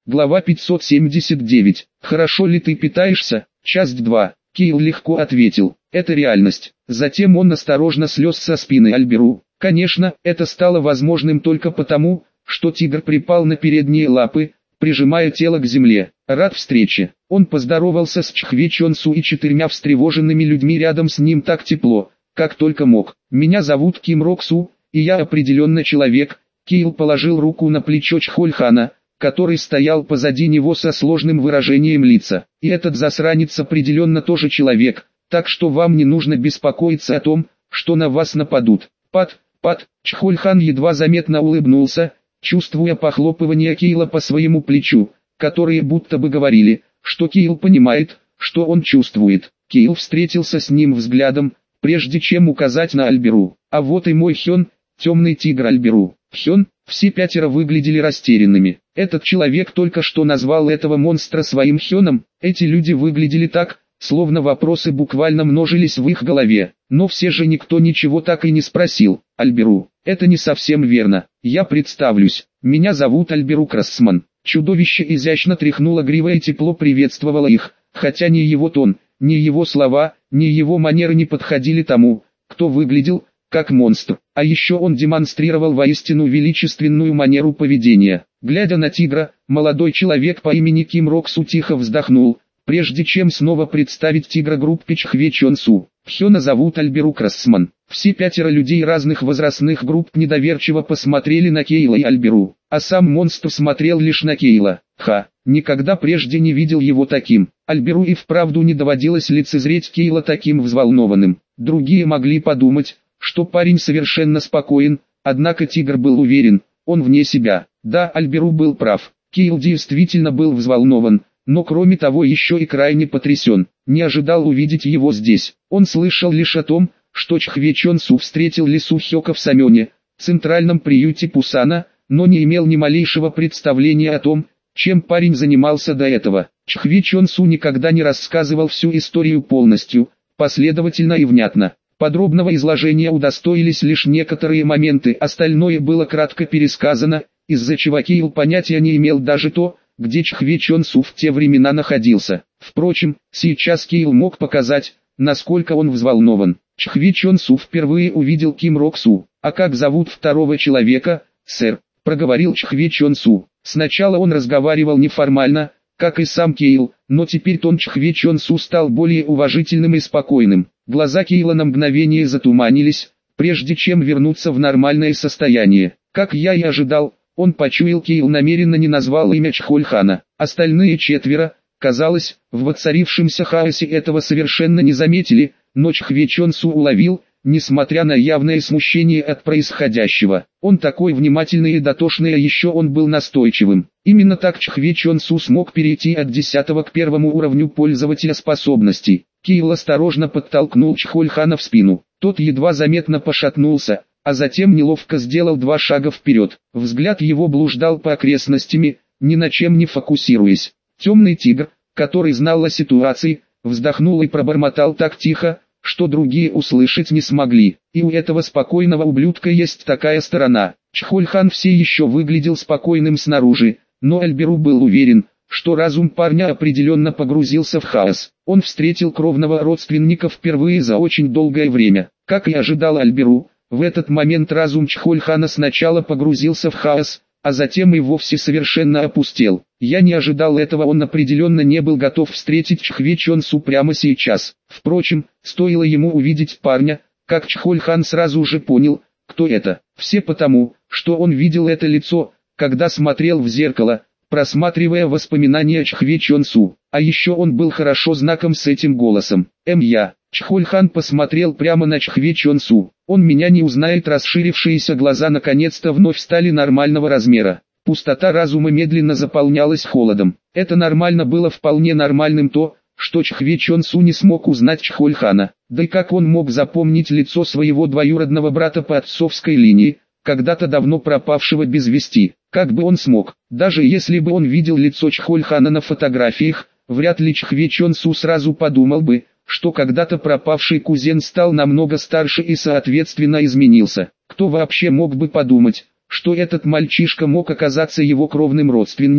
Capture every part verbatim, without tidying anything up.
Глава пятьсот семьдесят девять. Хорошо ли ты питаешься? Часть два. Кейл легко ответил. Это реальность. Затем он осторожно слез со спины Альберу. Конечно, это стало возможным только потому, что тигр припал на передние лапы, прижимая тело к земле. Рад встрече. Он поздоровался с Чхве Чонсу и четырьмя встревоженными людьми рядом с ним так тепло, как только мог. Меня зовут Ким Рок Су, и я определенно человек. Кейл положил руку на плечо Чхольхана, который стоял позади него со сложным выражением лица. И этот засранец определенно тоже человек, так что вам не нужно беспокоиться о том, что на вас нападут. Пат, пат, Чхольхан едва заметно улыбнулся, чувствуя похлопывание Кейла по своему плечу, которые будто бы говорили, что Кейл понимает, что он чувствует. Кейл встретился с ним взглядом, прежде чем указать на Альберу. А вот и мой Хён, темный тигр Альберу. Хён, все пятеро выглядели растерянными. Этот человек только что назвал этого монстра своим Хёном. Эти люди выглядели так, словно вопросы буквально множились в их голове. Но все же никто ничего так и не спросил. Альберу, это не совсем верно. Я представлюсь. Меня зовут Альберу Крассман. Чудовище изящно тряхнуло гривой и тепло приветствовало их, хотя ни его тон, ни его слова, ни его манеры не подходили тому, кто выглядел как монстр. А еще он демонстрировал воистину величественную манеру поведения. Глядя на тигра, молодой человек по имени Ким Рок Су тихо вздохнул, прежде чем снова представить тигра группе Чхве Чонсу. Хёна зовут Альберу Крассман. Все пятеро людей разных возрастных групп недоверчиво посмотрели на Кейла и Альберу, а сам монстр смотрел лишь на Кейла. Ха, никогда прежде не видел его таким. Альберу и вправду не доводилось лицезреть Кейла таким взволнованным. Другие могли подумать, что парень совершенно спокоен, однако тигр был уверен, он вне себя. Да, Альберу был прав, Кейл действительно был взволнован, но кроме того еще и крайне потрясен, не ожидал увидеть его здесь. Он слышал лишь о том, что Чхве Чонсу встретил Лису Хёка в Самёне, центральном приюте Пусана, но не имел ни малейшего представления о том, чем парень занимался до этого. Чхве Чонсу никогда не рассказывал всю историю полностью, последовательно и внятно. Подробного изложения удостоились лишь некоторые моменты, остальное было кратко пересказано, из-за чего Кейл понятия не имел даже то, где Чхве Чонсу в те времена находился. Впрочем, сейчас Кейл мог показать, насколько он взволнован. Чхве Чонсу впервые увидел Ким Рок Су. «А как зовут второго человека, сэр?» – проговорил Чхве Чонсу. Сначала он разговаривал неформально, как и сам Кейл, но теперь тон Чхве Чонсу стал более уважительным и спокойным. Глаза Кейла на мгновение затуманились, прежде чем вернуться в нормальное состояние. Как я и ожидал, он почуял, Кейл намеренно не назвал имя Чхольхана. Остальные четверо, казалось, в воцарившемся хаосе этого совершенно не заметили, но Чхве Чонсу уловил, несмотря на явное смущение от происходящего. Он такой внимательный и дотошный, а еще он был настойчивым. Именно так Чхве Чонсу смог перейти от десятого к первому уровню пользователя способностей. Кейл осторожно подтолкнул Чхольхана в спину. Тот едва заметно пошатнулся, а затем неловко сделал два шага вперед. Взгляд его блуждал по окрестностям, ни на чем не фокусируясь. Темный тигр, который знал о ситуации, вздохнул и пробормотал так тихо, что другие услышать не смогли. И у этого спокойного ублюдка есть такая сторона. Чхольхан все еще выглядел спокойным снаружи, но Альберу был уверен, что разум парня определенно погрузился в хаос. Он встретил кровного родственника впервые за очень долгое время. Как и ожидал Альберу, в этот момент разум Чхольхана сначала погрузился в хаос, а затем и вовсе совершенно опустел. Я не ожидал этого, он определенно не был готов встретить Чхве Чонсу прямо сейчас. Впрочем, стоило ему увидеть парня, как Чхольхан сразу же понял, кто это. Все потому, что он видел это лицо, когда смотрел в зеркало, просматривая воспоминания Чхве Чонсу. А еще он был хорошо знаком с этим голосом. Эм я. Чхольхан посмотрел прямо на Чхве Чонсу. Он меня не узнает. Расширившиеся глаза наконец-то вновь стали нормального размера. Пустота разума медленно заполнялась холодом. Это нормально было вполне нормальным то, что Чхве Чонсу не смог узнать Чхольхана. Да и как он мог запомнить лицо своего двоюродного брата по отцовской линии, когда-то давно пропавшего без вести? Как бы он смог? Даже если бы он видел лицо Чхольхана на фотографиях, вряд ли Чхве Чонсу сразу подумал бы, что когда-то пропавший кузен стал намного старше и соответственно изменился. Кто вообще мог бы подумать, что этот мальчишка мог оказаться его кровным родственником,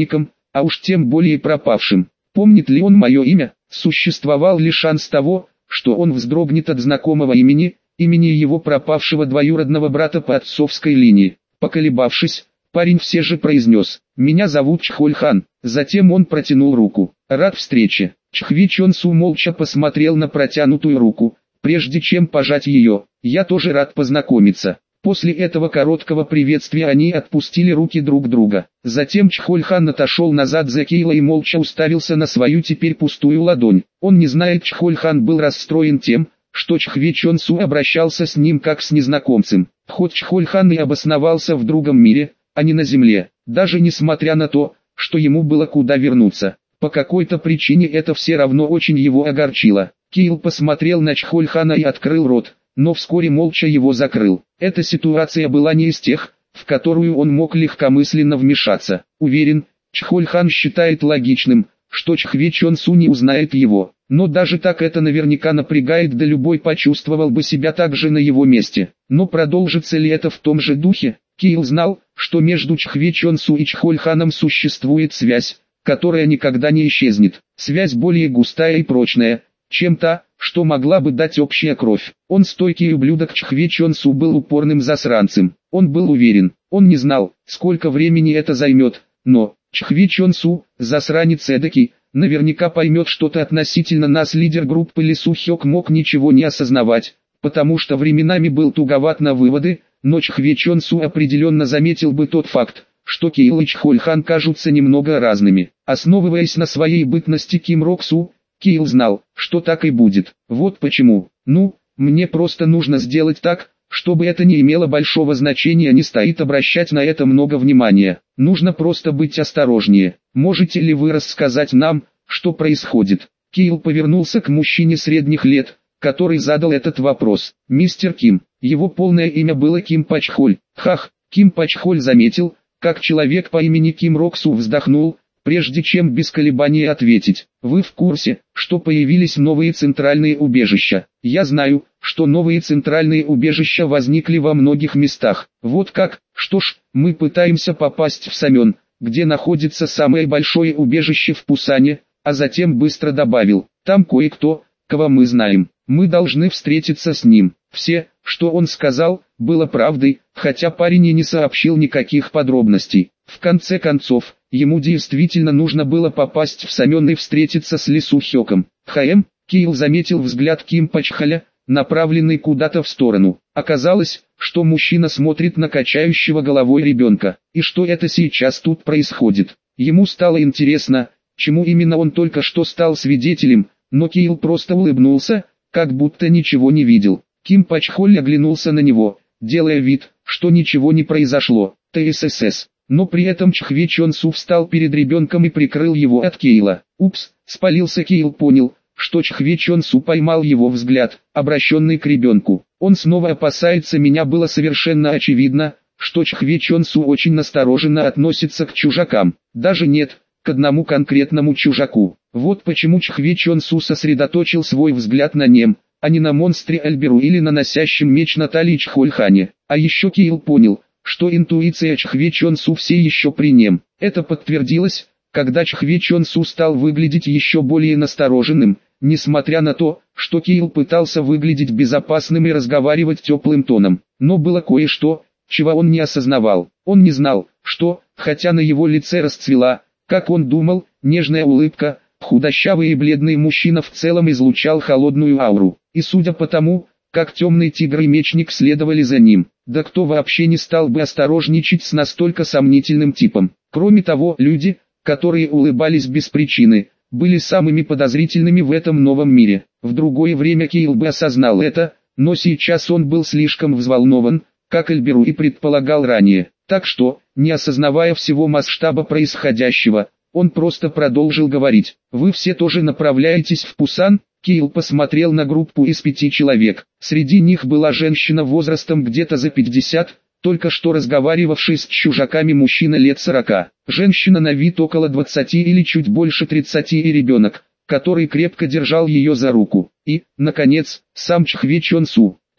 а уж тем более пропавшим. Помнит ли он мое имя? Существовал ли шанс того, что он вздрогнет от знакомого имени, имени его пропавшего двоюродного брата по отцовской линии? Поколебавшись, парень все же произнес: «Меня зовут Чхоль-хан». Затем он протянул руку. «Рад встрече». Чхви Чон-су молча посмотрел на протянутую руку, прежде чем пожать ее. «Я тоже рад познакомиться». После этого короткого приветствия они отпустили руки друг друга. Затем Чхоль-хан отошел назад за Кейла и молча уставился на свою теперь пустую ладонь. Он не знает, Чхоль-хан был расстроен тем, что Чхви Чон-су обращался с ним как с незнакомцем. Хоть Чхоль-хан и обосновался в другом мире, а не на земле, даже несмотря на то, что ему было куда вернуться. По какой-то причине это все равно очень его огорчило. Кейл посмотрел на Чхоль-хана и открыл рот, но вскоре молча его закрыл. Эта ситуация была не из тех, в которую он мог легкомысленно вмешаться. Уверен, Чхоль-хан считает логичным, что Чхве Чон-су не узнает его. Но даже так это наверняка напрягает, да любой почувствовал бы себя так же на его месте. Но продолжится ли это в том же духе? Кейл знал, что между Чхве Чон-су и Чхоль-ханом существует связь, которая никогда не исчезнет. Связь более густая и прочная, чем та, что могла бы дать общая кровь. Он стойкий ублюдок. Чхве Чон-су был упорным засранцем. Он был уверен, он не знал, сколько времени это займет, но Чхве Чон-су, засранец эдакий, наверняка поймет что-то относительно нас. Лидер группы Ли Су-хёк мог ничего не осознавать, потому что временами был туговат на выводы, но Чхве Чон-су определенно заметил бы тот факт, что Кейл и Чхоль-хан кажутся немного разными. Основываясь на своей бытности Ким Рок-су, Кейл знал, что так и будет. Вот почему. Ну, мне просто нужно сделать так, чтобы это не имело большого значения, не стоит обращать на это много внимания. Нужно просто быть осторожнее. Можете ли вы рассказать нам, что происходит? Кейл повернулся к мужчине средних лет, который задал этот вопрос. Мистер Ким. Его полное имя было Ким Пачхоль. Хах, Ким Пачхоль заметил, как человек по имени Ким Роксу вздохнул, прежде чем без колебаний ответить. Вы в курсе, что появились новые центральные убежища? Я знаю, что новые центральные убежища возникли во многих местах. Вот как? Что ж, мы пытаемся попасть в Самён, где находится самое большое убежище в Пусане, а затем быстро добавил: там кое-кто, кого мы знаем. Мы должны встретиться с ним. Все, что он сказал, было правдой, хотя парень и не сообщил никаких подробностей. В конце концов, ему действительно нужно было попасть в Самён и встретиться с Ли Су-хёком. Хм, Кейл заметил взгляд Ким Пачхоля, направленный куда-то в сторону. Оказалось, что мужчина смотрит на качающего головой ребенка. И что это сейчас тут происходит? Ему стало интересно, чему именно он только что стал свидетелем, но Кейл просто улыбнулся, как будто ничего не видел. Ким Пачхоль оглянулся на него, делая вид, что ничего не произошло. ТСС. Но при этом Чхве Чон-су встал перед ребенком и прикрыл его от Кейла. Упс, спалился. Кейл понял, что Чхве Чон-су поймал его взгляд, обращенный к ребенку. Он снова опасается меня. Было совершенно очевидно, что Чхве Чон-су очень настороженно относится к чужакам. Даже нет, к одному конкретному чужаку. Вот почему Чхве Чон-су сосредоточил свой взгляд на нем, а не на монстре Альберу или на носящем меч Натальи Чхоль-хане. А еще Кейл понял, что интуиция Чхве Чон-су все еще при нем. Это подтвердилось, когда Чхве Чон-су стал выглядеть еще более настороженным, несмотря на то, что Кейл пытался выглядеть безопасным и разговаривать теплым тоном. Но было кое-что, чего он не осознавал. Он не знал, что, хотя на его лице расцвела, как он думал, нежная улыбка, худощавый и бледный мужчина в целом излучал холодную ауру. И судя по тому, как темный тигр и мечник следовали за ним, да кто вообще не стал бы осторожничать с настолько сомнительным типом. Кроме того, люди, которые улыбались без причины, были самыми подозрительными в этом новом мире. В другое время Кейл бы осознал это, но сейчас он был слишком взволнован, как Альберу и предполагал ранее. Так что, не осознавая всего масштаба происходящего, он просто продолжил говорить. «Вы все тоже направляетесь в Пусан?» Кейл посмотрел на группу из пяти человек. Среди них была женщина возрастом где-то за пятьдесят, только что разговаривавший с чужаками мужчина лет сорока. Женщина на вид около двадцати или чуть больше тридцати и ребенок, который крепко держал ее за руку. И, наконец, сам Чхве Чон-су.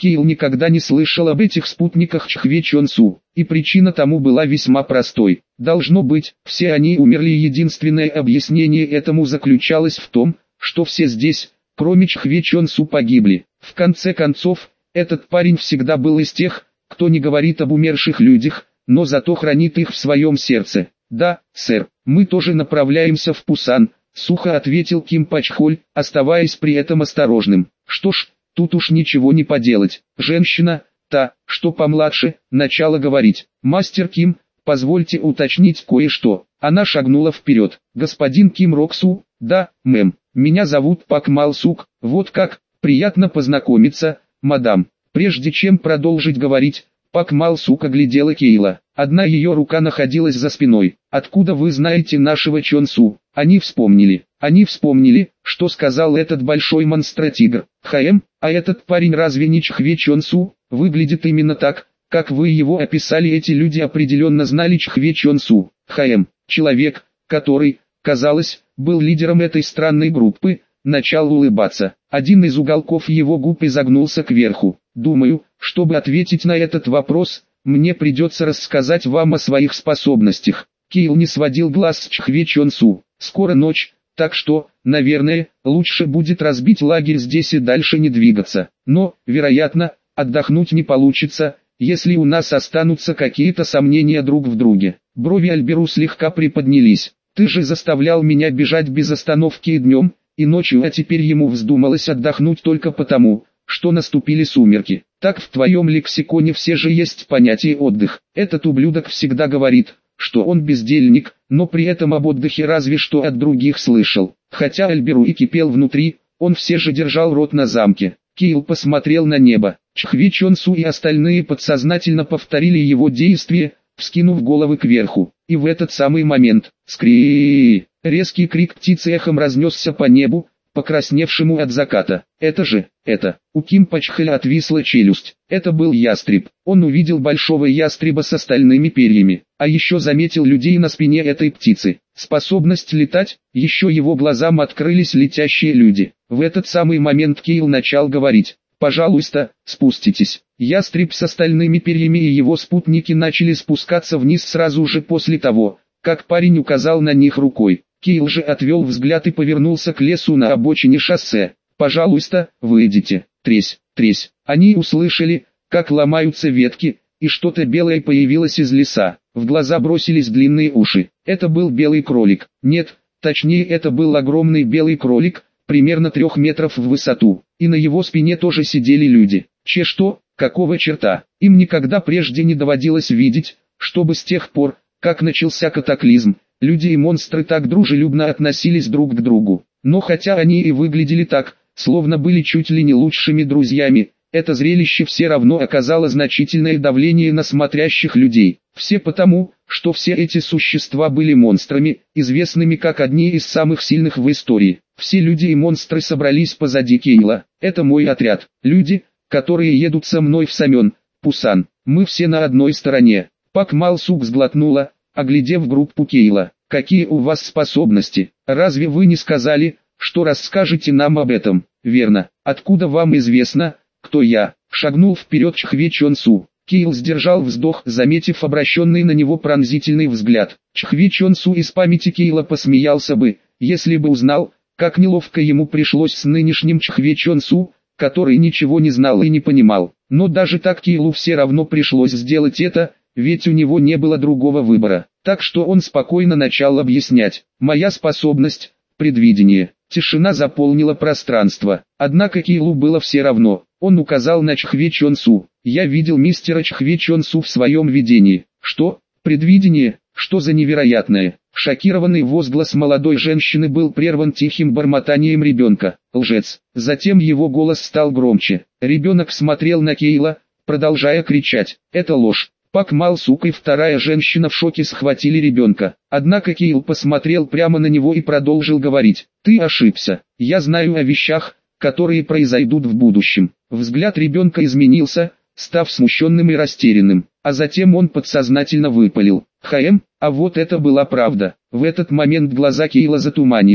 Кейл никогда не слышал об этих спутниках Чхве Чонсу, и причина тому была весьма простой. Должно быть, все они умерли, и единственное объяснение этому заключалось в том, что все здесь, кроме Чхве Чонсу, погибли. В конце концов, этот парень всегда был из тех, кто не говорит об умерших людях, но зато хранит их в своем сердце. «Да, сэр, мы тоже направляемся в Пусан», — сухо ответил Ким Пачхоль, оставаясь при этом осторожным. «Что ж, тут уж ничего не поделать». Женщина, та, что помладше, начала говорить. «Мастер Ким, позвольте уточнить кое-что». Она шагнула вперед. «Господин Ким Роксу?» «Да, мэм. Меня зовут Пак Мал Сук. Вот как, приятно познакомиться, мадам». Прежде чем продолжить говорить, Пак Мал Сук оглядела Кейла. Одна ее рука находилась за спиной. «Откуда вы знаете нашего Чонсу?» Они вспомнили. Они вспомнили, что сказал этот большой монстр-тигр. «Хаэм, а этот парень разве не Чхве Чонсу? Выглядит именно так, как вы его описали». Эти люди определенно знали Чхве Чонсу. Хаэм, человек, который, казалось, был лидером этой странной группы, начал улыбаться. Один из уголков его губ изогнулся кверху. «Думаю, чтобы ответить на этот вопрос, мне придется рассказать вам о своих способностях». Кейл не сводил глаз с Чхве Чонсу. «Скоро ночь, так что, наверное, лучше будет разбить лагерь здесь и дальше не двигаться. Но, вероятно, отдохнуть не получится, если у нас останутся какие-то сомнения друг в друге». Брови Альберу слегка приподнялись. «Ты же заставлял меня бежать без остановки и днем, и ночью, а теперь ему вздумалось отдохнуть только потому, что наступили сумерки. Так в твоем лексиконе все же есть понятие отдых. Этот ублюдок всегда говорит, что он бездельник, но при этом об отдыхе разве что от других слышал». Хотя Альберу и кипел внутри, он все же держал рот на замке. Кейл посмотрел на небо. Чхве Чонсу и остальные подсознательно повторили его действия, вскинув головы кверху. И в этот самый момент, скри, резкий крик птицы эхом разнесся по небу, покрасневшему от заката. «Это же, это!» У Ким Пачхоля отвисла челюсть. Это был ястреб. Он увидел большого ястреба с остальными перьями, а еще заметил людей на спине этой птицы. Способность летать, еще его глазам открылись летящие люди. В этот самый момент Кейл начал говорить: «Пожалуйста, спуститесь». Ястреб с остальными перьями и его спутники начали спускаться вниз сразу же после того, как парень указал на них рукой. Кейл же отвел взгляд и повернулся к лесу на обочине шоссе. «Пожалуйста, выйдите». Тресь, тресь. Они услышали, как ломаются ветки, и что-то белое появилось из леса. В глаза бросились длинные уши. Это был белый кролик. Нет, точнее это был огромный белый кролик, примерно трех метров в высоту. И на его спине тоже сидели люди. Че что, какого черта? Им никогда прежде не доводилось видеть, чтобы с тех пор, как начался катаклизм, люди и монстры так дружелюбно относились друг к другу. Но хотя они и выглядели так, словно были чуть ли не лучшими друзьями, это зрелище все равно оказало значительное давление на смотрящих людей. Все потому, что все эти существа были монстрами, известными как одни из самых сильных в истории. Все люди и монстры собрались позади Кейла. «Это мой отряд. Люди, которые едут со мной в Самен, Пусан. Мы все на одной стороне». Пак Мал Сук сглотнула, оглядев группу Кейла. «Какие у вас способности? Разве вы не сказали, что расскажете нам об этом?» «Верно. Откуда вам известно, кто я?» Шагнул вперед Чхве Чонсу. Кейл сдержал вздох, заметив обращенный на него пронзительный взгляд. Чхве Чонсу из памяти Кейла посмеялся бы, если бы узнал, как неловко ему пришлось с нынешним Чхве Чонсу, который ничего не знал и не понимал. Но даже так Кейлу все равно пришлось сделать это, ведь у него не было другого выбора. Так что он спокойно начал объяснять. «Моя способность – предвидение». Тишина заполнила пространство. Однако Кейлу было все равно. Он указал на Чхве Чонсу. «Я видел мистера Чхве Чонсу в своем видении». «Что? Предвидение? Что за невероятное?» Шокированный возглас молодой женщины был прерван тихим бормотанием ребенка. «Лжец!» Затем его голос стал громче. Ребенок смотрел на Кейла, продолжая кричать. «Это ложь!» Пак Мал Сук и вторая женщина в шоке схватили ребенка. Однако Кейл посмотрел прямо на него и продолжил говорить. «Ты ошибся. Я знаю о вещах, которые произойдут в будущем». Взгляд ребенка изменился, став смущенным и растерянным. А затем он подсознательно выпалил: «Хаэм, а вот это была правда». В этот момент глаза Кейла затуманились.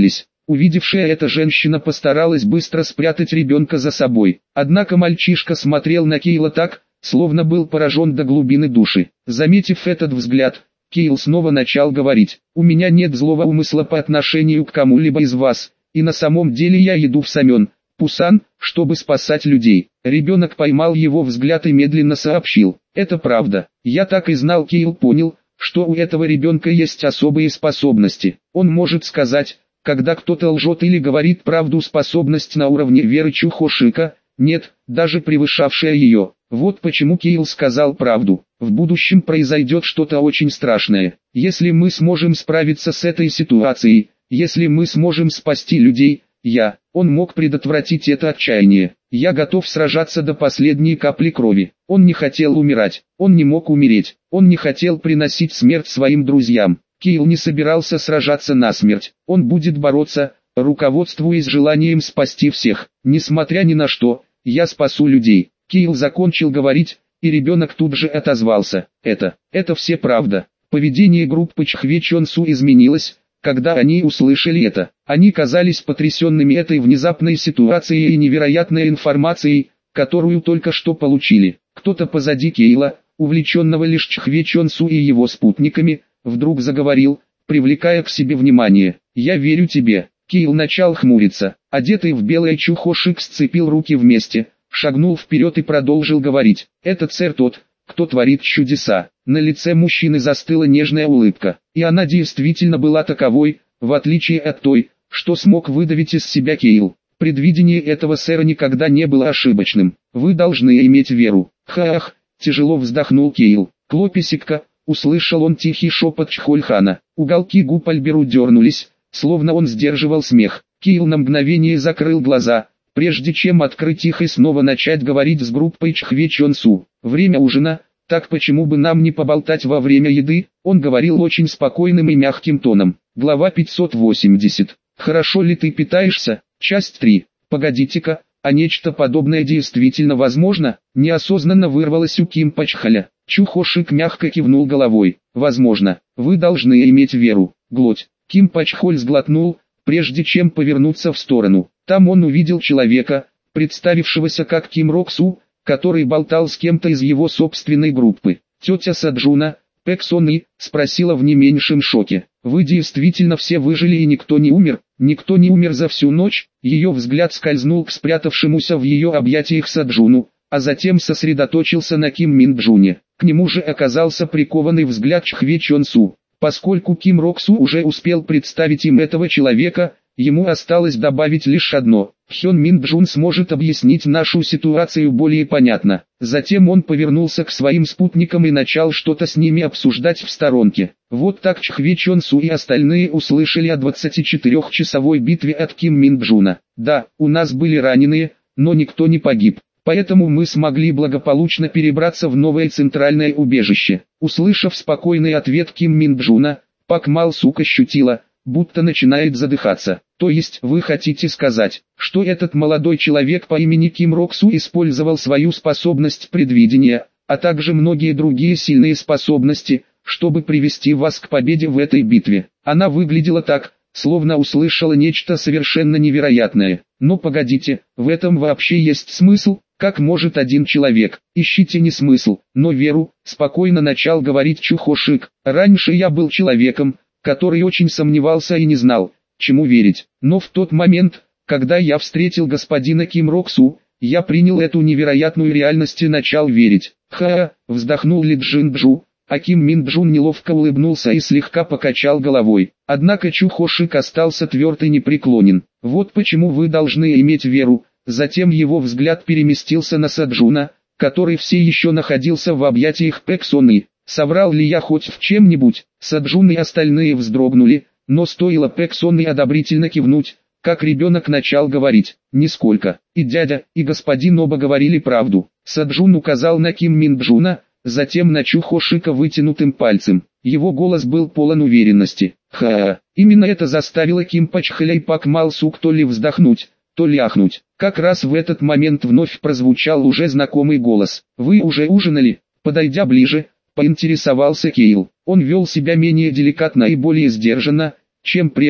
Увидевшая это женщина постаралась быстро спрятать ребенка за собой. Однако мальчишка смотрел на Кейла так, словно был поражен до глубины души. Заметив этот взгляд, Кейл снова начал говорить: «У меня нет злого умысла по отношению к кому-либо из вас, и на самом деле я иду в Самен, Пусан, чтобы спасать людей». Ребенок поймал его взгляд и медленно сообщил: «Это правда». Я так и знал. Кейл понял, что у этого ребенка есть особые способности. Он может сказать, когда кто-то лжет или говорит правду, способность на уровне веры Чухошика, нет, даже превышавшая ее. Вот почему Кейл сказал правду. В будущем произойдет что-то очень страшное. Если мы сможем справиться с этой ситуацией, если мы сможем спасти людей, я, он мог предотвратить это отчаяние. Я готов сражаться до последней капли крови. Он не хотел умирать, он не мог умереть, он не хотел приносить смерть своим друзьям. Кейл не собирался сражаться насмерть, он будет бороться, руководствуясь желанием спасти всех. Несмотря ни на что, я спасу людей. Кейл закончил говорить, и ребенок тут же отозвался: «Это, это все правда». Поведение группы Чхвечонсу изменилось, когда они услышали это. Они казались потрясенными этой внезапной ситуацией и невероятной информацией, которую только что получили. Кто-то позади Кейла, увлеченного лишь Чхвечонсу и его спутниками, вдруг заговорил, привлекая к себе внимание: «Я верю тебе». Кейл начал хмуриться. Одетый в белое Чухошик сцепил руки вместе, шагнул вперед и продолжил говорить: «Это царь тот, кто творит чудеса». На лице мужчины застыла нежная улыбка, и она действительно была таковой, в отличие от той, что смог выдавить из себя Кейл. Предвидение этого сэра никогда не было ошибочным. Вы должны иметь веру. Хаах, тяжело вздохнул Кейл. Клописикка, услышал он тихий шепот Чхольхана. Уголки губ Альберу дернулись, словно он сдерживал смех. Кейл на мгновение закрыл глаза, прежде чем открыть их и снова начать говорить с группой Чхвечонсу. Время ужина, так почему бы нам не поболтать во время еды? Он говорил очень спокойным и мягким тоном. Глава пятьсот восемьдесят. Хорошо ли ты питаешься? Часть три. Погодите-ка, а нечто подобное действительно возможно? Неосознанно вырвалось у Ким Пачхаля. Чухошик мягко кивнул головой. Возможно. Вы должны иметь веру. Глоть. Ким Пачхоль сглотнул, прежде чем повернуться в сторону. Там он увидел человека, представившегося как Ким Роксу, который болтал с кем-то из его собственной группы. Тетя Саджуна, Пэксоны, спросила в не меньшем шоке: «Вы действительно все выжили и никто не умер?» «Никто не умер за всю ночь?» Ее взгляд скользнул к спрятавшемуся в ее объятиях Саджуну, а затем сосредоточился на Ким Минджуне. К нему же оказался прикованный взгляд Чхвечонсу. Поскольку Ким Роксу уже успел представить им этого человека, ему осталось добавить лишь одно: Хён Минджун сможет объяснить нашу ситуацию более понятно. Затем он повернулся к своим спутникам и начал что-то с ними обсуждать в сторонке. Вот так Чхвечонсу и остальные услышали о двадцатичетырёхчасовой битве от Ким Минджуна. Да, у нас были раненые, но никто не погиб. Поэтому мы смогли благополучно перебраться в новое центральное убежище. Услышав спокойный ответ Ким Минджуна, Пак Мал Сук ощутила, будто начинает задыхаться. То есть вы хотите сказать, что этот молодой человек по имени Ким Роксу использовал свою способность предвидения, а также многие другие сильные способности, чтобы привести вас к победе в этой битве? Она выглядела так, словно услышала нечто совершенно невероятное. Но погодите, в этом вообще есть смысл? Как может один человек? Ищите не смысл, но веру, спокойно начал говорить Чухошик. Раньше я был человеком, который очень сомневался и не знал, чему верить. Но в тот момент, когда я встретил господина Ким Роксу, я принял эту невероятную реальность и начал верить. Ха-ха, вздохнул Ли Джинджу, а Ким Минджун неловко улыбнулся и слегка покачал головой. Однако Чухошик остался тверд и непреклонен. Вот почему вы должны иметь веру. Затем его взгляд переместился на Саджуна, который все еще находился в объятиях Пэксоны. Соврал ли я хоть в чем-нибудь? Саджун и остальные вздрогнули, но стоило Пэксоны одобрительно кивнуть, как ребенок начал говорить. Нисколько. И дядя, и господин оба говорили правду. Саджун указал на Ким Минджуна, затем на Чухошика вытянутым пальцем. Его голос был полон уверенности. Ха-ха. Именно это заставило Ким Пачхаля и Пак Мал Сук то ли вздохнуть, то ли ахнуть. Как раз в этот момент вновь прозвучал уже знакомый голос. «Вы уже ужинали?» Подойдя ближе, поинтересовался Кейл. Он вел себя менее деликатно и более сдержанно, чем прежде,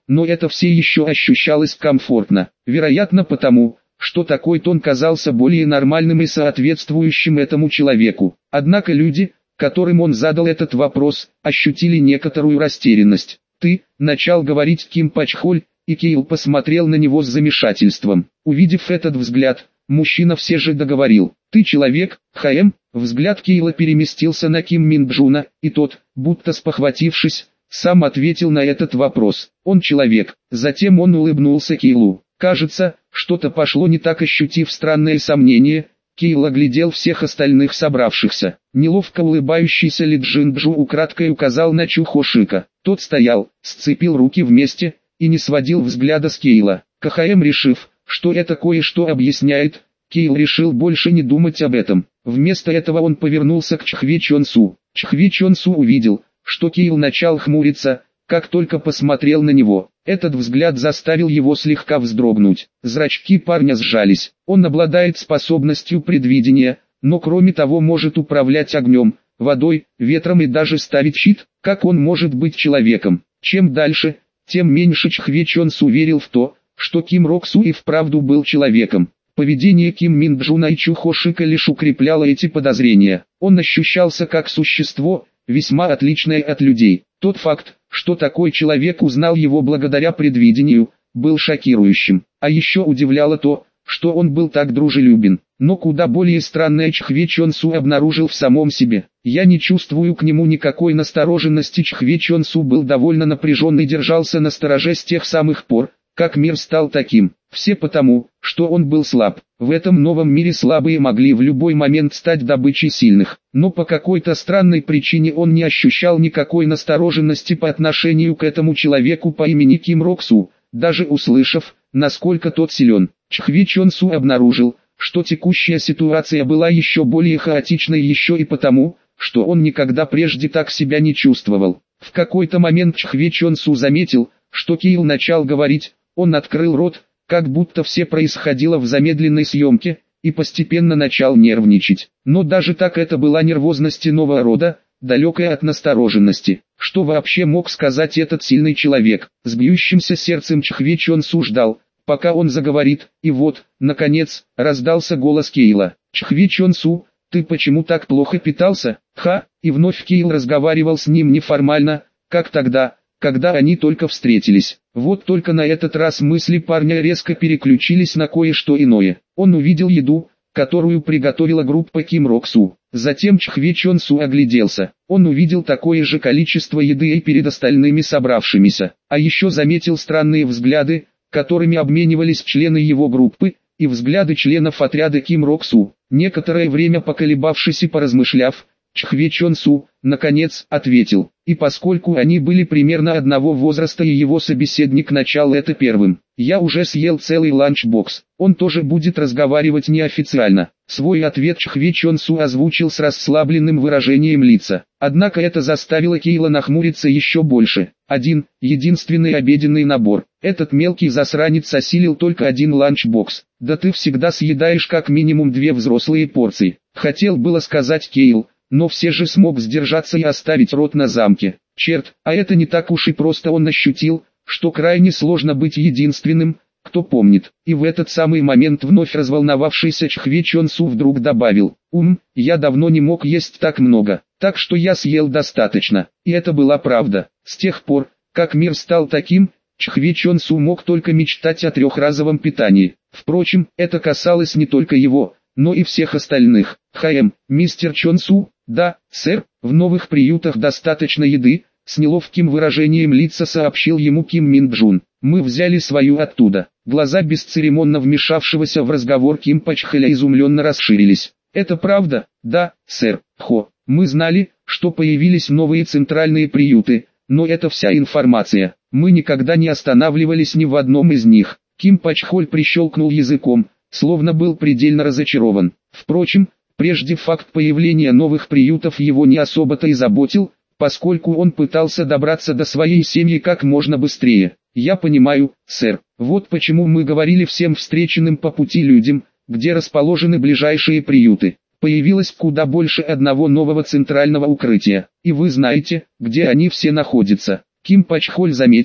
но это все еще ощущалось комфортно. Вероятно потому, что такой тон казался более нормальным и соответствующим этому человеку. Однако люди, которым он задал этот вопрос, ощутили некоторую растерянность. «Ты», — начал говорить Ким Пачхоль, и Кейл посмотрел на него с замешательством. Увидев этот взгляд, мужчина все же договорил: «Ты человек, ХМ?» Взгляд Кейла переместился на Ким Минджуна, и тот, будто спохватившись, сам ответил на этот вопрос. «Он человек». Затем он улыбнулся Кейлу. Кажется, что-то пошло не так. Ощутив странное сомнение, Кейл оглядел всех остальных собравшихся. Неловко улыбающийся Ли Джинджу украдкой указал на Чу Хошика. Тот стоял, сцепил руки вместе, и не сводил взгляда с Кейла. КХМ, решив, что это кое-что объясняет, Кейл решил больше не думать об этом. Вместо этого он повернулся к Чхве Чонсу. Чхве Чонсу увидел, что Кейл начал хмуриться, как только посмотрел на него. Этот взгляд заставил его слегка вздрогнуть. Зрачки парня сжались. Он обладает способностью предвидения, но кроме того может управлять огнем, водой, ветром и даже ставить щит. Как он может быть человеком? Чем дальше, тем меньше Чхве Чонсу верил в то, что Ким Роксу и вправду был человеком. Поведение Ким Минджуна и Чу Хошика лишь укрепляло эти подозрения. Он ощущался как существо, весьма отличное от людей. Тот факт, что такой человек узнал его благодаря предвидению, был шокирующим. А еще удивляло то, что он был так дружелюбен. Но куда более странное Чхве Чонсу обнаружил в самом себе. «Я не чувствую к нему никакой настороженности». Чхве Чонсу был довольно напряжен и держался на стороже с тех самых пор, как мир стал таким. Все потому, что он был слаб. В этом новом мире слабые могли в любой момент стать добычей сильных. Но по какой-то странной причине он не ощущал никакой настороженности по отношению к этому человеку по имени Ким Роксу, даже услышав, насколько тот силен. Чхве Чонсу обнаружил, что текущая ситуация была еще более хаотичной еще и потому, что он никогда прежде так себя не чувствовал. В какой-то момент Чхве Чонсу заметил, что Кейл начал говорить. Он открыл рот, как будто все происходило в замедленной съемке, и постепенно начал нервничать. Но даже так это была нервозность иного рода, далекая от настороженности. Что вообще мог сказать этот сильный человек? С бьющимся сердцем Чхве Чонсу ждал, пока он заговорит, и вот, наконец, раздался голос Кейла. «Чхве Чонсу, ты почему так плохо питался?» Ха, и вновь Кейл разговаривал с ним неформально, как тогда, когда они только встретились. Вот только на этот раз мысли парня резко переключились на кое-что иное. Он увидел еду, которую приготовила группа Ким Роксу. Затем Чхве Чонсу огляделся. Он увидел такое же количество еды и перед остальными собравшимися. А еще заметил странные взгляды, которыми обменивались члены его группы, и взгляды членов отряда Ким Роксу. Некоторое время поколебавшись и поразмышляв, Чхве Чонсу, наконец, ответил. И поскольку они были примерно одного возраста и его собеседник начал это первым, я уже съел целый ланчбокс. Он тоже будет разговаривать неофициально. Свой ответ Чхве Чонсу озвучил с расслабленным выражением лица. Однако это заставило Кейла нахмуриться еще больше. Один, единственный обеденный набор. Этот мелкий засранец осилил только один ланчбокс. Да ты всегда съедаешь как минимум две взрослые порции. Хотел было сказать Кейл, но все же смог сдержаться и оставить рот на замке. Черт, а это не так уж и просто. Он ощутил, что крайне сложно быть единственным, кто помнит. И в этот самый момент вновь разволновавшийся Чхве Чонсу вдруг добавил: «Ум, я давно не мог есть так много, так что я съел достаточно». И это была правда. С тех пор, как мир стал таким, Чхве Чонсу мог только мечтать о трехразовом питании. Впрочем, это касалось не только его, но и всех остальных. «ХМ, мистер Чонсу?» «Да, сэр, в новых приютах достаточно еды», — с неловким выражением лица сообщил ему Ким Минджун. «Мы взяли свою оттуда». Глаза бесцеремонно вмешавшегося в разговор Ким Пачхоля изумленно расширились. «Это правда?» «Да, сэр, Хо. Мы знали, что появились новые центральные приюты, но это вся информация. Мы никогда не останавливались ни в одном из них». Ким Пачхоль прищелкнул языком, словно был предельно разочарован. Впрочем, прежде факт появления новых приютов его не особо-то и заботил, поскольку он пытался добраться до своей семьи как можно быстрее. «Я понимаю, сэр. Вот почему мы говорили всем встреченным по пути людям, где расположены ближайшие приюты. Появилось куда больше одного нового центрального укрытия, и вы знаете, где они все находятся». Ким Пачхоль заметил,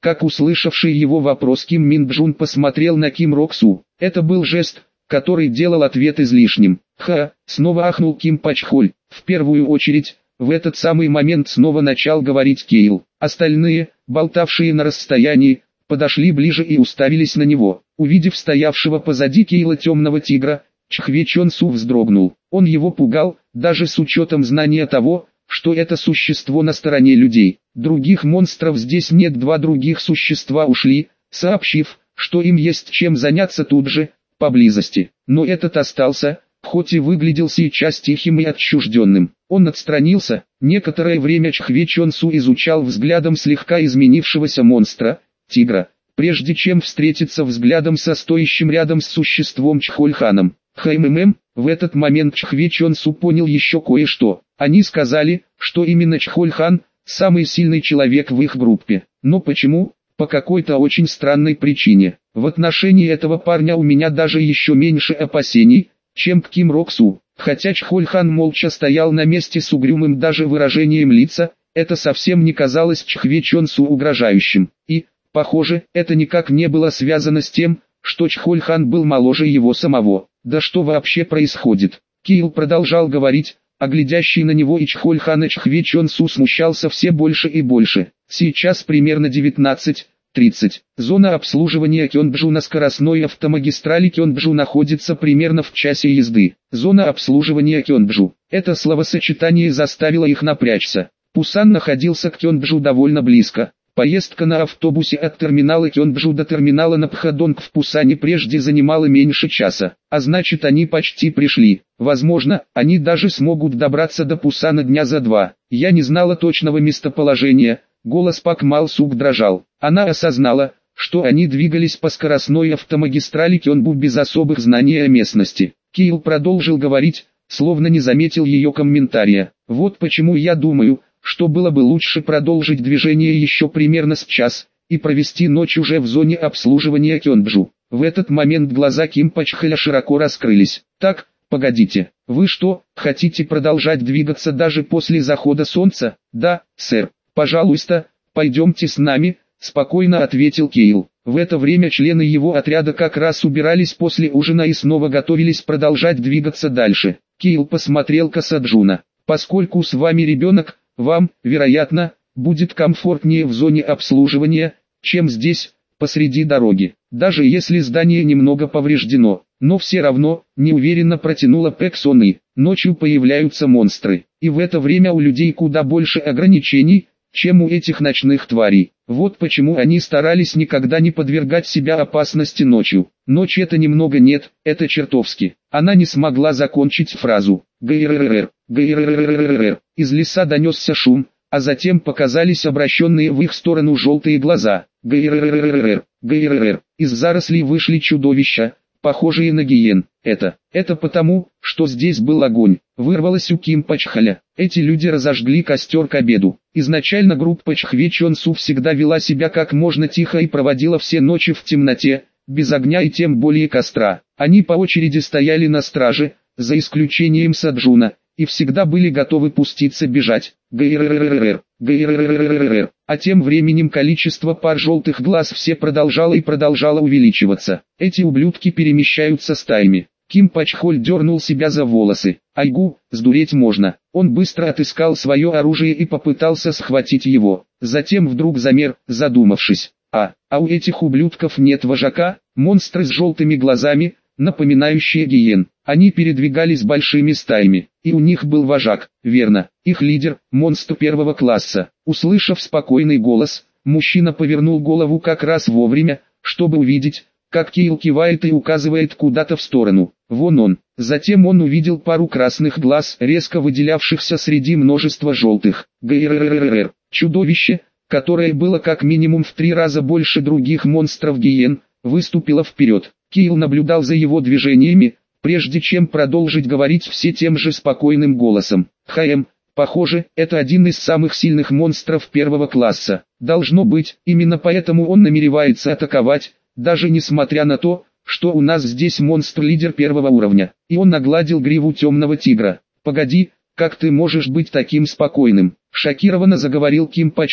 Как услышавший его вопрос Ким Мин Джун посмотрел на Ким Рок Су. Это был жест, который делал ответ излишним. «Ха!» — снова ахнул Ким Пачхоль. В первую очередь, в этот самый момент снова начал говорить Кейл. Остальные, болтавшие на расстоянии, подошли ближе и уставились на него. Увидев стоявшего позади Кейла темного тигра, Чхве Чон Су вздрогнул. Он его пугал, даже с учетом знания того, что это существо на стороне людей. Других монстров здесь нет, два других существа ушли, сообщив, что им есть чем заняться тут же, поблизости. Но этот остался, хоть и выглядел сейчас тихим и отчужденным. Он отстранился, некоторое время Чхве Чон Су изучал взглядом слегка изменившегося монстра, тигра, прежде чем встретиться взглядом со стоящим рядом с существом Чхольханом. «Хмм». В этот момент Чхве Чон Су понял еще кое-что. Они сказали, что именно Чхольхан – самый сильный человек в их группе. Но почему? По какой-то очень странной причине. В отношении этого парня у меня даже еще меньше опасений, чем к Ким Рок Су. Хотя Чхольхан молча стоял на месте с угрюмым даже выражением лица, это совсем не казалось Чхве Чон Су угрожающим. И, похоже, это никак не было связано с тем, что Чхольхан был моложе его самого. Да что вообще происходит? Кейл продолжал говорить, а глядящий на него и Чхольхан и Чхве Чон Су смущался все больше и больше. Сейчас примерно девятнадцать тридцать. Зона обслуживания Кёнджу на скоростной автомагистрали Кёнджу находится примерно в часе езды. Зона обслуживания Кёнджу. Это словосочетание заставило их напрячься. Пусан находился к Кёнджу довольно близко. Поездка на автобусе от терминала Кёнджу до терминала на Пходонг в Пусане прежде занимала меньше часа, а значит они почти пришли. Возможно, они даже смогут добраться до Пусана дня за два. Я не знала точного местоположения, голос Пак Мал Сук дрожал. Она осознала, что они двигались по скоростной автомагистрали Кёнбу без особых знаний о местности. Кейл продолжил говорить, словно не заметил ее комментария. Вот почему я думаю, что было бы лучше продолжить движение еще примерно с час, и провести ночь уже в зоне обслуживания Кёнджу. В этот момент глаза Ким Пачхоля широко раскрылись. Так, погодите, вы что, хотите продолжать двигаться даже после захода солнца? Да, сэр. Пожалуйста, пойдемте с нами, спокойно ответил Кейл. В это время члены его отряда как раз убирались после ужина и снова готовились продолжать двигаться дальше. Кейл посмотрел Касаджуна. Поскольку с вами ребенок, вам, вероятно, будет комфортнее в зоне обслуживания, чем здесь, посреди дороги. Даже если здание немного повреждено, но все равно, неуверенно протянула Пэк Соны. Ночью появляются монстры, и в это время у людей куда больше ограничений, чем у этих ночных тварей. Вот почему они старались никогда не подвергать себя опасности ночью. Ночь это немного нет, это чертовски. Она не смогла закончить фразу. Гайрррр, гайррррррр. Из леса донесся шум, а затем показались обращенные в их сторону желтые глаза. Гайррррррр, гайрррр. Из зарослей вышли чудовища, похожие на гиен. Это, это потому, что здесь был огонь. Вырвалось у Ким Пачхоля. Эти люди разожгли костер к обеду. Изначально группа Чхве Чон Су всегда вела себя как можно тихо и проводила все ночи в темноте, без огня и тем более костра. Они по очереди стояли на страже, за исключением Саджуна, и всегда были готовы пуститься бежать. Гайрррррр, гайррррррр. А тем временем количество пар желтых глаз все продолжало и продолжало увеличиваться. Эти ублюдки перемещаются стаями. Ким Пачхоль дернул себя за волосы. Айгу, сдуреть можно. Он быстро отыскал свое оружие и попытался схватить его. Затем вдруг замер, задумавшись. А, а у этих ублюдков нет вожака? Монстры с желтыми глазами, напоминающие гиен. Они передвигались большими стаями, и у них был вожак, верно, их лидер, монстр первого класса. Услышав спокойный голос, мужчина повернул голову как раз вовремя, чтобы увидеть, как Кейл кивает и указывает куда-то в сторону. Вон он. Затем он увидел пару красных глаз, резко выделявшихся среди множества желтых. Гайрррррр. Чудовище, которое было как минимум в три раза больше других монстров гиен, выступило вперед. Кейл наблюдал за его движениями, прежде чем продолжить говорить все тем же спокойным голосом. «Хм, похоже, это один из самых сильных монстров первого класса. Должно быть, именно поэтому он намеревается атаковать, даже несмотря на то, что у нас здесь монстр-лидер первого уровня». И он нагладил гриву темного тигра. «Погоди, как ты можешь быть таким спокойным?» Шокированно заговорил Ким Пачхоль,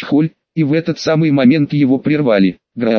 и в этот самый момент его прервали.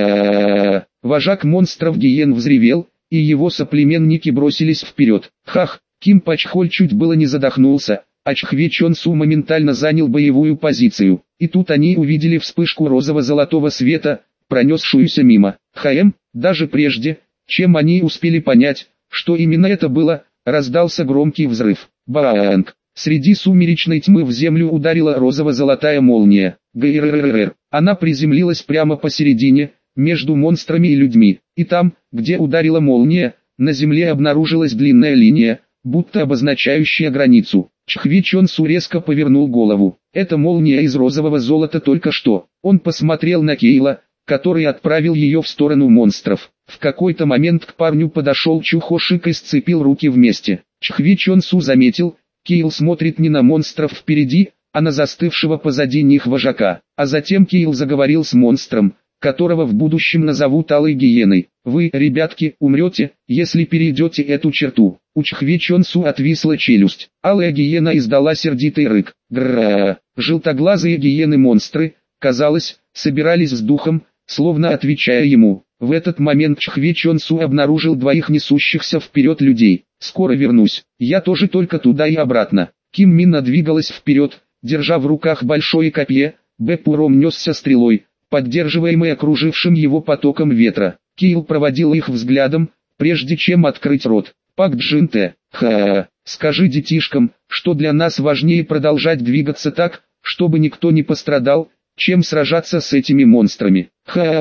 Гра. Вожак монстров гиен взревел, и его соплеменники бросились вперед. Хах, Ким Пачхоль чуть было не задохнулся, а Чхве Чон Су моментально занял боевую позицию. И тут они увидели вспышку розово-золотого света, пронесшуюся мимо. Хаэм, даже прежде, чем они успели понять, что именно это было, раздался громкий взрыв. Баанг! Среди сумеречной тьмы в землю ударила розово-золотая молния. Грррррр. Она приземлилась прямо посередине, между монстрами и людьми. И там, где ударила молния, на земле обнаружилась длинная линия, будто обозначающая границу. Чхве Чон Су резко повернул голову. Это молния из розового золота только что. Он посмотрел на Кейла, который отправил ее в сторону монстров. В какой-то момент к парню подошел Чухошик и сцепил руки вместе. Чхве Чон Су заметил, Кейл смотрит не на монстров впереди, а на застывшего позади них вожака. А затем Кейл заговорил с монстром, которого в будущем назовут Алой Гиеной. Вы, ребятки, умрете, если перейдете эту черту. У Чхве Чон Су отвисла челюсть. Алая Гиена издала сердитый рык. Грррррр. Желтоглазые гиены-монстры, казалось, собирались с духом, словно отвечая ему. В этот момент Чхве Чон Су обнаружил двоих несущихся вперед людей. «Скоро вернусь. Я тоже только туда и обратно». Ким Мин двигалась вперед, держа в руках большое копье. Бэ Пуром несся стрелой, поддерживаемый окружившим его потоком ветра. Кейл проводил их взглядом, прежде чем открыть рот. Пак Джин Тэ, ха, скажи детишкам, что для нас важнее продолжать двигаться так, чтобы никто не пострадал, чем сражаться с этими монстрами.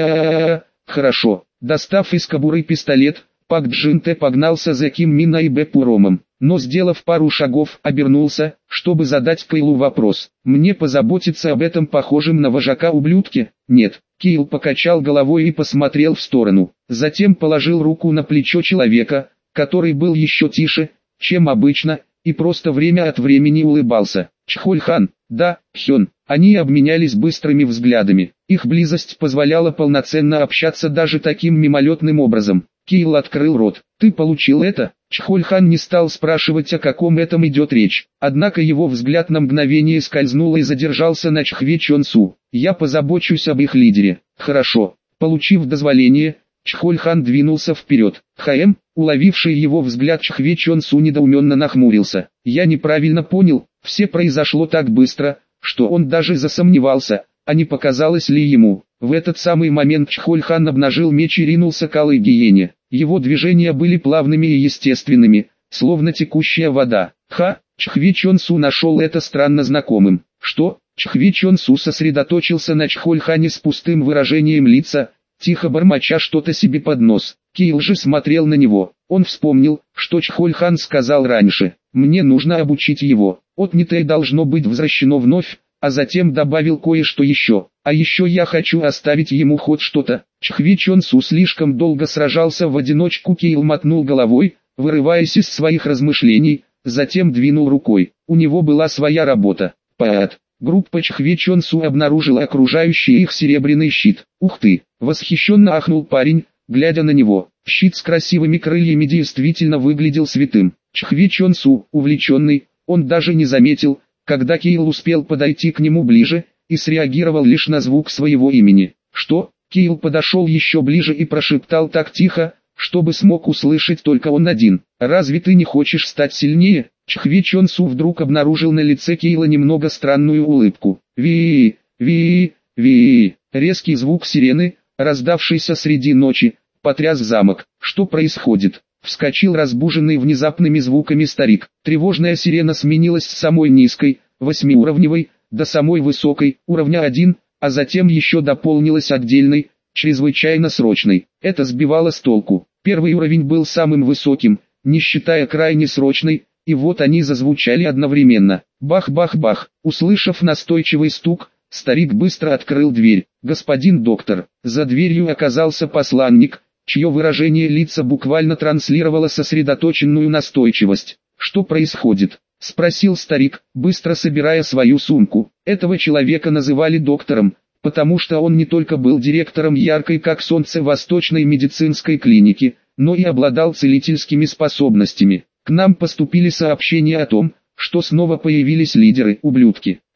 Ха, хорошо. Достав из кобуры пистолет, Пак Джин Тэ погнался за Ким Мина и Бэ Пуромом, но сделав пару шагов, обернулся, чтобы задать Кейлу вопрос. «Мне позаботиться об этом похожем на вожака ублюдке?» «Нет». Кейл покачал головой и посмотрел в сторону. Затем положил руку на плечо человека, который был еще тише, чем обычно, и просто время от времени улыбался. «Чхоль-хан, да, Хён». Они обменялись быстрыми взглядами. Их близость позволяла полноценно общаться даже таким мимолетным образом. Кейл открыл рот. «Ты получил это?» Чхоль-хан не стал спрашивать, о каком этом идет речь. Однако его взгляд на мгновение скользнул и задержался на Чхве Чон Су. «Я позабочусь об их лидере». «Хорошо». Получив дозволение, Чхоль-хан двинулся вперед. Хаэм, уловивший его взгляд Чхве Чон Су, недоуменно нахмурился. «Я неправильно понял, все произошло так быстро, что он даже засомневался, а не показалось ли ему». В этот самый момент Чхоль-хан обнажил меч и ринулся к Алой Гиене. Его движения были плавными и естественными, словно текущая вода. Ха, Чхве Чон Су нашел это странно знакомым. Что? Чхве Чон Су сосредоточился на Чхоль-хане с пустым выражением лица, тихо бормоча что-то себе под нос. Кейл же смотрел на него. Он вспомнил, что Чхоль-хан сказал раньше. «Мне нужно обучить его». Отнятое должно быть возвращено вновь, а затем добавил кое-что еще. «А еще я хочу оставить ему хоть что-то». Чхве Чон Су слишком долго сражался в одиночку. Кейл мотнул головой, вырываясь из своих размышлений, затем двинул рукой. У него была своя работа. Пэт. Группа Чхве Чон Су обнаружила окружающий их серебряный щит. «Ух ты!» — восхищенно ахнул парень, глядя на него. Щит с красивыми крыльями действительно выглядел святым. Чхве Чон Су, увлеченный, он даже не заметил, когда Кейл успел подойти к нему ближе, и среагировал лишь на звук своего имени. «Что?» Кейл подошел еще ближе и прошептал так тихо, чтобы смог услышать только он один. «Разве ты не хочешь стать сильнее?» Чхве Чон Су вдруг обнаружил на лице Кейла немного странную улыбку. «Ви, ви, ви». Резкий звук сирены, раздавшийся среди ночи, потряс замок. «Что происходит?» Вскочил разбуженный внезапными звуками старик. Тревожная сирена сменилась с самой низкой, восьмиуровневой, до самой высокой, уровня один, а затем еще дополнилась отдельной, чрезвычайно срочной. Это сбивало с толку. Первый уровень был самым высоким, не считая крайне срочной, и вот они зазвучали одновременно. Бах-бах-бах. Услышав настойчивый стук, старик быстро открыл дверь. «Господин доктор». За дверью оказался посланник, чье выражение лица буквально транслировало сосредоточенную настойчивость. «Что происходит?» — спросил старик, быстро собирая свою сумку. Этого человека называли доктором, потому что он не только был директором яркой как солнце восточной медицинской клиники, но и обладал целительскими способностями. «К нам поступили сообщения о том, что снова появились лидеры, ублюдки.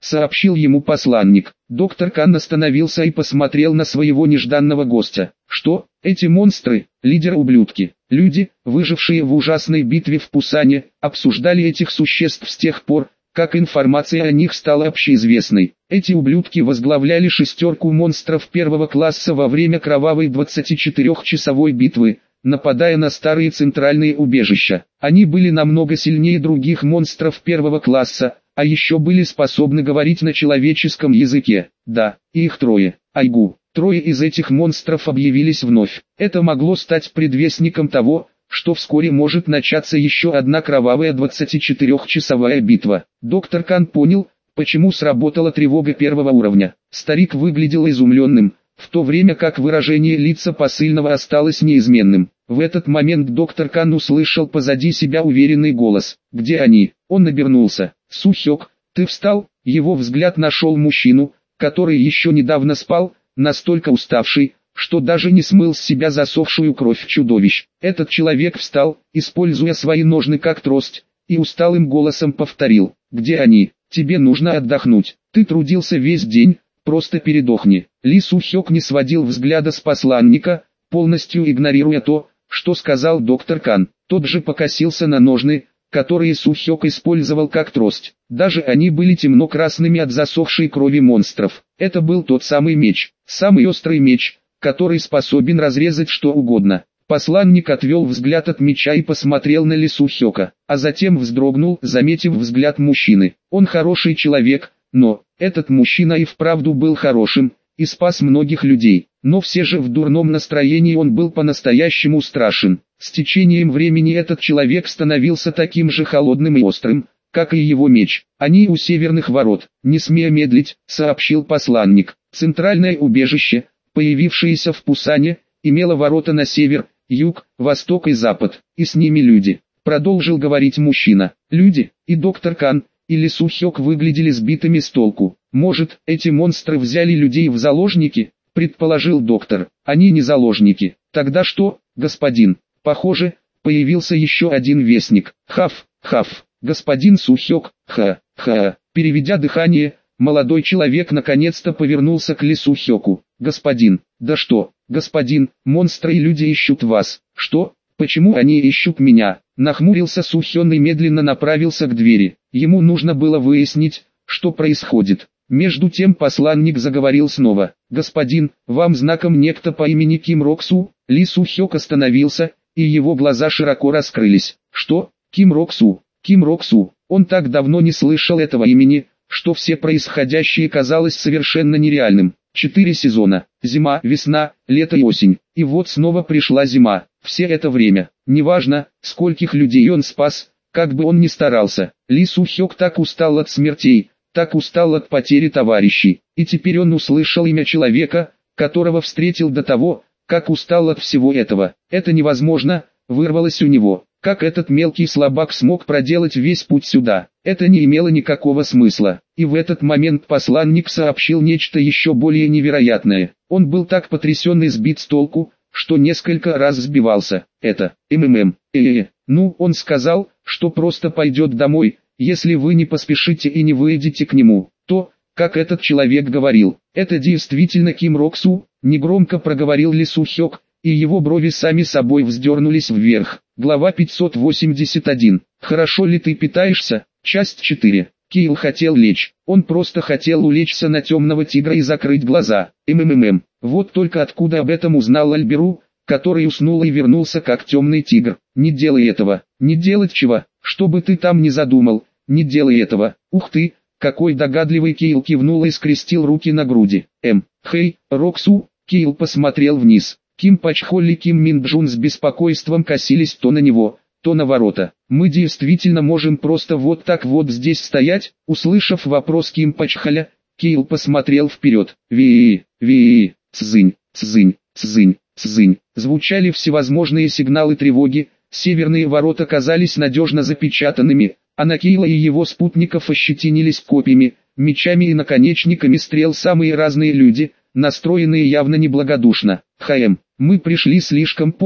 сообщил ему посланник. Доктор Кан остановился и посмотрел на своего нежданного гостя. Что, эти монстры, лидер-ублюдки, люди, выжившие в ужасной битве в Пусане, обсуждали этих существ с тех пор, как информация о них стала общеизвестной. Эти ублюдки возглавляли шестерку монстров первого класса во время кровавой двадцатичетырёхчасовой битвы, нападая на старые центральные убежища. Они были намного сильнее других монстров первого класса, а еще были способны говорить на человеческом языке. Да, и их трое. Айгу. Трое из этих монстров объявились вновь. Это могло стать предвестником того, что вскоре может начаться еще одна кровавая двадцатичетырёхчасовая битва. Доктор Кан понял, почему сработала тревога первого уровня. Старик выглядел изумленным, в то время как выражение лица посыльного осталось неизменным. В этот момент доктор Кан услышал позади себя уверенный голос. «Где они?» Он обернулся. «Сухёк, ты встал?» Его взгляд нашел мужчину, который еще недавно спал, настолько уставший, что даже не смыл с себя засохшую кровь чудовищ. Этот человек встал, используя свои ножны как трость, и усталым голосом повторил: «Где они? Тебе нужно отдохнуть. Ты трудился весь день, просто передохни». Ли Сухёк не сводил взгляда с посланника, полностью игнорируя то, что сказал доктор Кан. Тот же покосился на ножны, которые Сухёк использовал как трость. Даже они были темно-красными от засохшей крови монстров. Это был тот самый меч, самый острый меч, который способен разрезать что угодно. Посланник отвел взгляд от меча и посмотрел на Ли Сухёка, а затем вздрогнул, заметив взгляд мужчины. Он хороший человек, но этот мужчина и вправду был хорошим, и спас многих людей, но все же в дурном настроении он был по-настоящему страшен. С течением времени этот человек становился таким же холодным и острым, как и его меч. «Они у северных ворот, не смея медлить», — сообщил посланник. Центральное убежище, появившееся в Пусане, имело ворота на север, юг, восток и запад, и с ними люди. Продолжил говорить мужчина. Люди, и доктор Кан, и Ли Сухёк выглядели сбитыми с толку. «Может, эти монстры взяли людей в заложники?» — предположил доктор. «Они не заложники. Тогда что, господин?» Похоже, появился еще один вестник. «Хав, хав, господин Сухёк, ха, ха». Переведя дыхание, молодой человек наконец-то повернулся к Ли Сухёку. «Господин, да что, господин, монстры и люди ищут вас». «Что? Почему они ищут меня?» Нахмурился Сухён и медленно направился к двери. Ему нужно было выяснить, что происходит. Между тем посланник заговорил снова. «Господин, вам знаком некто по имени Ким Роксу?» Ли Сухёк остановился, и его глаза широко раскрылись. «Что? Ким Роксу? Ким Роксу?» Он так давно не слышал этого имени, что все происходящее казалось совершенно нереальным. Четыре сезона. Зима, весна, лето и осень. И вот снова пришла зима. Все это время. Неважно, скольких людей он спас, как бы он ни старался. Ли Сухёк так устал от смертей, так устал от потери товарищей. И теперь он услышал имя человека, которого встретил до того, как устал от всего этого. «Это невозможно», — вырвалось у него. Как этот мелкий слабак смог проделать весь путь сюда? Это не имело никакого смысла. И в этот момент посланник сообщил нечто еще более невероятное. Он был так потрясен и сбит с толку, что несколько раз сбивался. Это, МММ, э-э-э. Ну, он сказал, что просто пойдет домой, если вы не поспешите и не выйдете к нему. То, как этот человек говорил, это действительно Ким Роксу, негромко проговорил Ли Сухёк, и его брови сами собой вздернулись вверх. Глава пятьсот восемьдесят один. Хорошо ли ты питаешься? Часть четыре. Киил хотел лечь. Он просто хотел улечься на темного тигра и закрыть глаза. МММ. Вот только откуда об этом узнал Альберу, который уснул и вернулся как темный тигр. Не делай этого. Не делать чего? Что бы ты там ни задумал, не делай этого. Ух ты, какой догадливый. Киил кивнул и скрестил руки на груди. М. Хей, Роксу. Киил посмотрел вниз. Ким Пачхолли и Ким Минджун с беспокойством косились то на него, то на ворота. «Мы действительно можем просто вот так вот здесь стоять?» Услышав вопрос Ким Пачхоля, Киил посмотрел вперед. «Ви, ви, цзынь, цзынь, цзынь, цзынь». Звучали всевозможные сигналы тревоги, северные ворота казались надежно запечатанными, а на Киила и его спутников ощетинились копьями, мечами и наконечниками стрел самые разные люди, настроенные явно неблагодушно. «Хаэм, мы пришли слишком поздно»,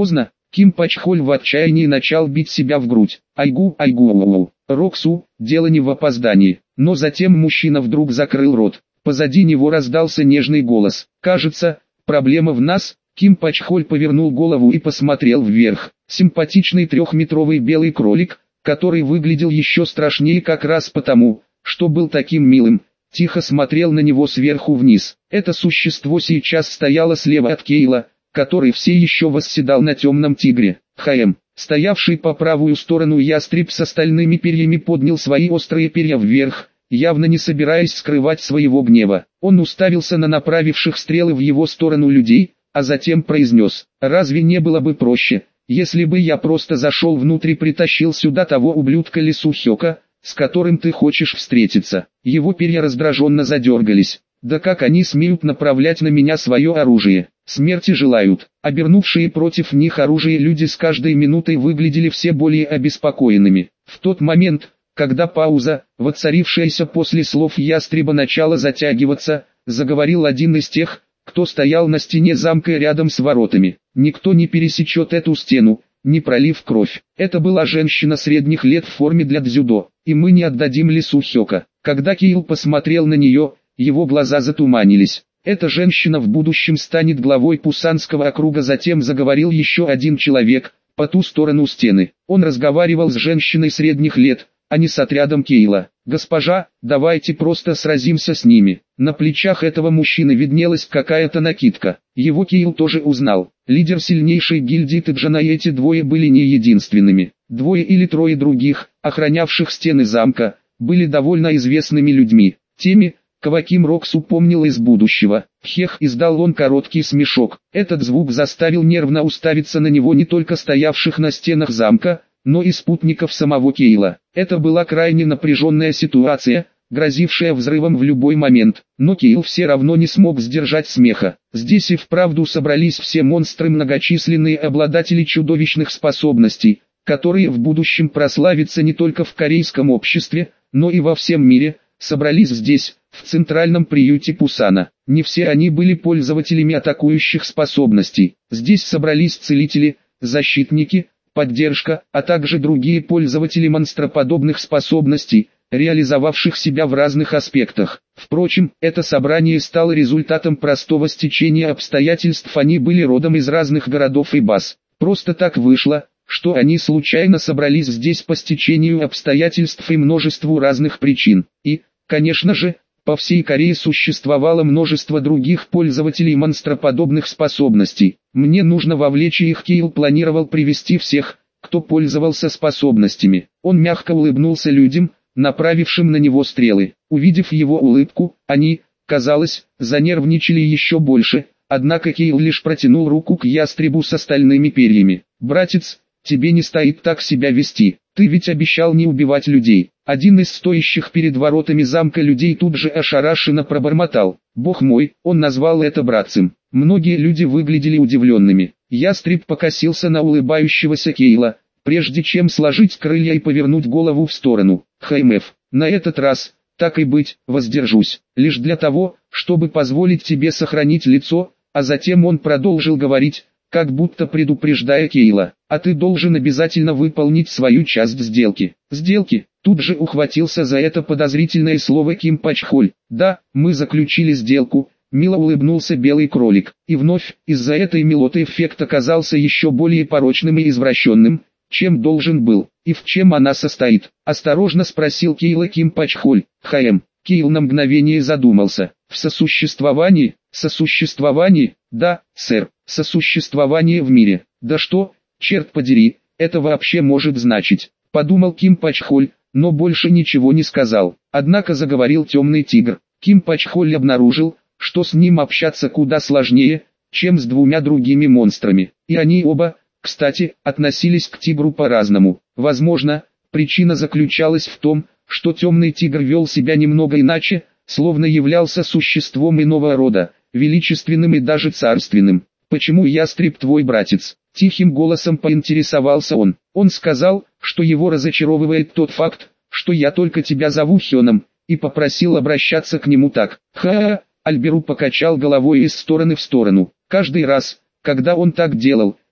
Ким Пачхоль в отчаянии начал бить себя в грудь. Айгу, айгу, Роксу, дело не в опоздании. Но затем мужчина вдруг закрыл рот. Позади него раздался нежный голос. Кажется, проблема в нас. Ким Пачхоль повернул голову и посмотрел вверх. Симпатичный трехметровый белый кролик, который выглядел еще страшнее как раз потому, что был таким милым, тихо смотрел на него сверху вниз. Это существо сейчас стояло слева от Кейла, который все еще восседал на темном тигре. Хаэм, стоявший по правую сторону ястреб с остальными перьями, поднял свои острые перья вверх, явно не собираясь скрывать своего гнева. Он уставился на направивших стрелы в его сторону людей, а затем произнес: «Разве не было бы проще, если бы я просто зашел внутрь и притащил сюда того ублюдка Лису Хёка, с которым ты хочешь встретиться?» Его перья раздраженно задергались. «Да как они смеют направлять на меня свое оружие? Смерти желают». Обернувшие против них оружие люди с каждой минутой выглядели все более обеспокоенными. В тот момент, когда пауза, воцарившаяся после слов ястреба, начала затягиваться, заговорил один из тех, кто стоял на стене замка рядом с воротами. «Никто не пересечет эту стену, не пролив кровь. Это была женщина средних лет в форме для дзюдо, и мы не отдадим Лису Хёка». Когда Кейл посмотрел на нее, его глаза затуманились. «Эта женщина в будущем станет главой Пусанского округа». Затем заговорил еще один человек, по ту сторону стены. Он разговаривал с женщиной средних лет, а не с отрядом Кейла. «Госпожа, давайте просто сразимся с ними». На плечах этого мужчины виднелась какая-то накидка. Его Кейл тоже узнал. Лидер сильнейшей гильдии Тэджана, и эти двое были не единственными. Двое или трое других, охранявших стены замка, были довольно известными людьми. Теми, кого Ким Роксу помнил из будущего. Хех, издал он короткий смешок. Этот звук заставил нервно уставиться на него не только стоявших на стенах замка, но и спутников самого Кейла. Это была крайне напряженная ситуация, грозившая взрывом в любой момент, но Кейл все равно не смог сдержать смеха. Здесь и вправду собрались все монстры, многочисленные обладатели чудовищных способностей, которые в будущем прославятся не только в корейском обществе, но и во всем мире. Собрались здесь, в центральном приюте Пусана. Не все они были пользователями атакующих способностей. Здесь собрались целители, защитники, поддержка, а также другие пользователи монстроподобных способностей, реализовавших себя в разных аспектах. Впрочем, это собрание стало результатом простого стечения обстоятельств. Они были родом из разных городов и баз. Просто так вышло, что они случайно собрались здесь по стечению обстоятельств и множеству разных причин. И, конечно же, по всей Корее существовало множество других пользователей монстроподобных способностей. Мне нужно вовлечь их. Кейл планировал привести всех, кто пользовался способностями. Он мягко улыбнулся людям, направившим на него стрелы. Увидев его улыбку, они, казалось, занервничали еще больше, однако Кейл лишь протянул руку к ястребу с остальными перьями. «Братец, тебе не стоит так себя вести, ты ведь обещал не убивать людей». Один из стоящих перед воротами замка людей тут же ошарашенно пробормотал: «Бог мой!» Он назвал это братцем. Многие люди выглядели удивленными. Ястреб покосился на улыбающегося Кейла, прежде чем сложить крылья и повернуть голову в сторону. «ХМФ, на этот раз, так и быть, воздержусь, лишь для того, чтобы позволить тебе сохранить лицо». А затем он продолжил говорить, как будто предупреждая Кейла: «А ты должен обязательно выполнить свою часть сделки». «Сделки?» Тут же ухватился за это подозрительное слово Ким Пачхоль. «Да, мы заключили сделку», — мило улыбнулся белый кролик. И вновь, из-за этой милоты эффект оказался еще более порочным и извращенным, чем должен был. «И в чем она состоит?» — осторожно спросил Кейла Ким Пачхоль. «ХМ». Кейл на мгновение задумался. «В сосуществовании?» «Сосуществовании? Да, сэр, сосуществование в мире». «Да что, черт подери, это вообще может значить?» — подумал Ким Пачхоль, но больше ничего не сказал. Однако заговорил темный тигр. Ким Пачхоль обнаружил, что с ним общаться куда сложнее, чем с двумя другими монстрами. И они оба, кстати, относились к тигру по-разному. Возможно, причина заключалась в том, что темный тигр вел себя немного иначе, словно являлся существом иного рода, величественным и даже царственным. «Почему ястреб твой братец?» — тихим голосом поинтересовался он. Он сказал, что его разочаровывает тот факт, что я только тебя зову Хёном, и попросил обращаться к нему так. «Ха-ха!» — Альберу покачал головой из стороны в сторону. Каждый раз, когда он так делал,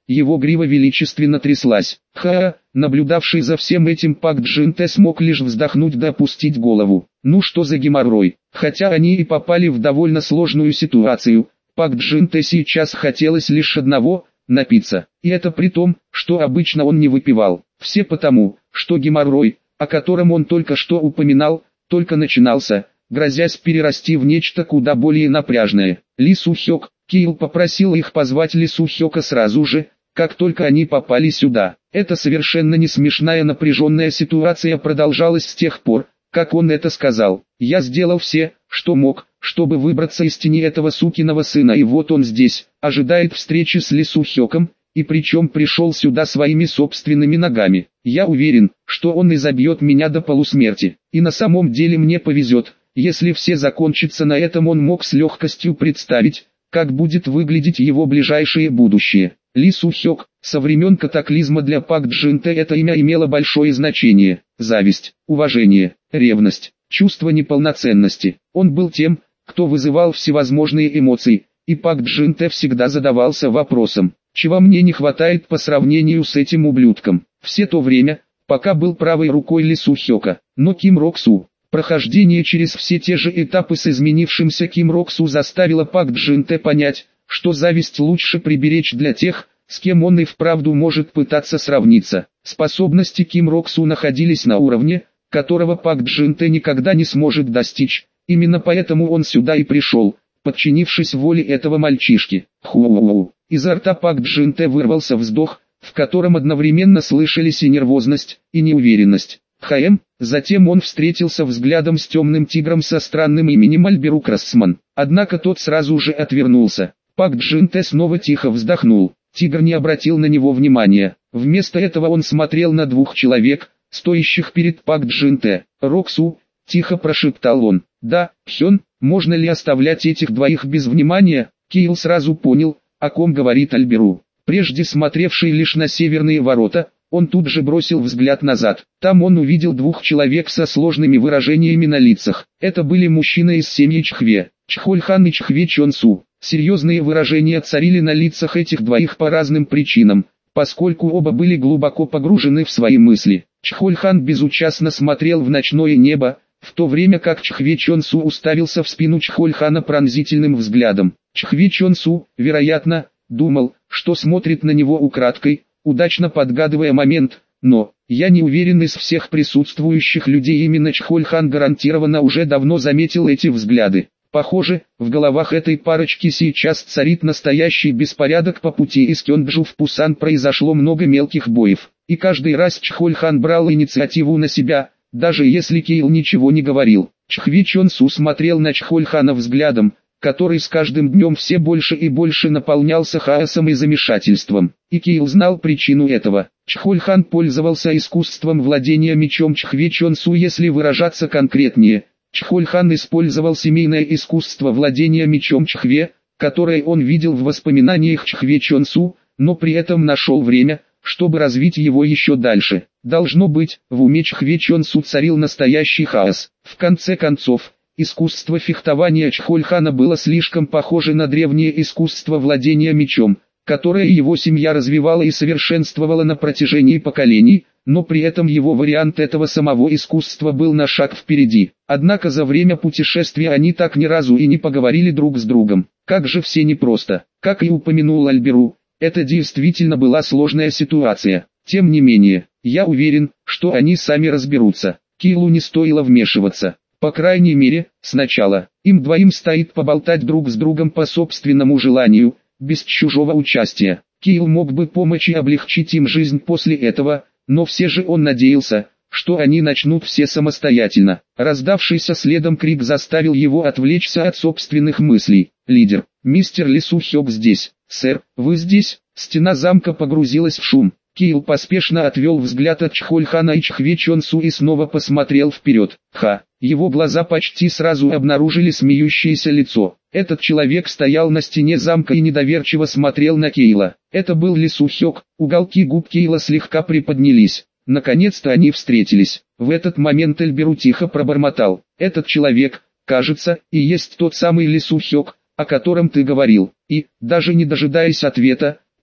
его грива величественно тряслась. Ха, наблюдавший за всем этим Пак Джин-те смог лишь вздохнуть да опустить голову. Ну что за геморрой? Хотя они и попали в довольно сложную ситуацию, Пак Джин-те сейчас хотелось лишь одного – напиться. И это при том, что обычно он не выпивал. Все потому, что геморрой, о котором он только что упоминал, только начинался, грозясь перерасти в нечто куда более напряжное. Ли Су-хёк, Кейл попросил их позвать Ли Су-хёка сразу же, как только они попали сюда. Эта совершенно не смешная напряженная ситуация продолжалась с тех пор, как он это сказал. Я сделал все, что мог, чтобы выбраться из тени этого сукиного сына, и вот он здесь, ожидает встречи с Ли Су-хёком, и причем пришел сюда своими собственными ногами. Я уверен, что он изобьет меня до полусмерти. И на самом деле мне повезет, если все закончится на этом. Он мог с легкостью представить, как будет выглядеть его ближайшее будущее. Ли Су-хёк, со времен катаклизма для Пак Джин-те это имя имело большое значение. Зависть, уважение, ревность, чувство неполноценности. Он был тем, кто вызывал всевозможные эмоции, и Пак Джин-те всегда задавался вопросом, чего мне не хватает по сравнению с этим ублюдком. Все то время, пока был правой рукой Ли Су-хёка, но Ким Рок-су. Прохождение через все те же этапы с изменившимся Ким Рок-су заставило Пак Джин-те понять, что зависть лучше приберечь для тех, с кем он и вправду может пытаться сравниться. Способности Ким Рок-су находились на уровне, которого Пак Джин-те никогда не сможет достичь. Именно поэтому он сюда и пришел, подчинившись воле этого мальчишки. Ху-у-у. Изо рта Пак Джин-те вырвался вздох, в котором одновременно слышались и нервозность, и неуверенность. Хаэм, затем он встретился взглядом с темным тигром со странным именем Альберу Крассман. Однако тот сразу же отвернулся. Пак Джин-те снова тихо вздохнул. Тигр не обратил на него внимания. Вместо этого он смотрел на двух человек, стоящих перед Пак Джин-те. «Роксу», — тихо прошептал он. «Да, Хён, можно ли оставлять этих двоих без внимания?» Кейл сразу понял, о ком говорит Альберу. Прежде смотревший лишь на северные ворота, он тут же бросил взгляд назад. Там он увидел двух человек со сложными выражениями на лицах. Это были мужчины из семьи Чхве, Чхоль-хан и Чхве Чон-су. Серьезные выражения царили на лицах этих двоих по разным причинам, поскольку оба были глубоко погружены в свои мысли. Чхоль-хан безучастно смотрел в ночное небо, в то время как Чхве Чон-су уставился в спину Чхоль-хана пронзительным взглядом. Чхве Чон-су, вероятно, думал, что смотрит на него украдкой, удачно подгадывая момент, но, я не уверен, из всех присутствующих людей именно Чхоль-хан гарантированно уже давно заметил эти взгляды. Похоже, в головах этой парочки сейчас царит настоящий беспорядок. По пути из Кёнджу в Пусан произошло много мелких боев, и каждый раз Чхоль-хан брал инициативу на себя, даже если Кейл ничего не говорил. Чхве Чон-су смотрел на Чхоль-хана взглядом, который с каждым днем все больше и больше наполнялся хаосом и замешательством. И Кейл знал причину этого. Чхоль-хан пользовался искусством владения мечом Чхве Чон-су, если выражаться конкретнее. Чхоль-хан использовал семейное искусство владения мечом Чхве, которое он видел в воспоминаниях Чхве Чон-су, но при этом нашел время, чтобы развить его еще дальше. Должно быть, в уме Чхве Чон-су царил настоящий хаос. В конце концов, искусство фехтования Чхоль-хана было слишком похоже на древнее искусство владения мечом, которое его семья развивала и совершенствовала на протяжении поколений, но при этом его вариант этого самого искусства был на шаг впереди. Однако за время путешествия они так ни разу и не поговорили друг с другом. Как же все непросто. Как и упомянул Альберу, это действительно была сложная ситуация. Тем не менее, я уверен, что они сами разберутся. Кейлу не стоило вмешиваться. По крайней мере, сначала. Им двоим стоит поболтать друг с другом по собственному желанию, без чужого участия. Кейл мог бы помочь и облегчить им жизнь после этого, но все же он надеялся, что они начнут все самостоятельно. Раздавшийся следом крик заставил его отвлечься от собственных мыслей. «Лидер, мистер Ли Су-хёк здесь. Сэр, вы здесь?» Стена замка погрузилась в шум. Кейл поспешно отвел взгляд от Чхоль-хана и Чхве Чон-су и снова посмотрел вперед. Ха! Его глаза почти сразу обнаружили смеющееся лицо. Этот человек стоял на стене замка и недоверчиво смотрел на Кейла. Это был Ли Су-хёк. Уголки губ Кейла слегка приподнялись. Наконец-то они встретились. В этот момент Альберу тихо пробормотал: «Этот человек, кажется, и есть тот самый Ли Су-хёк, о котором ты говорил». И, даже не дожидаясь ответа,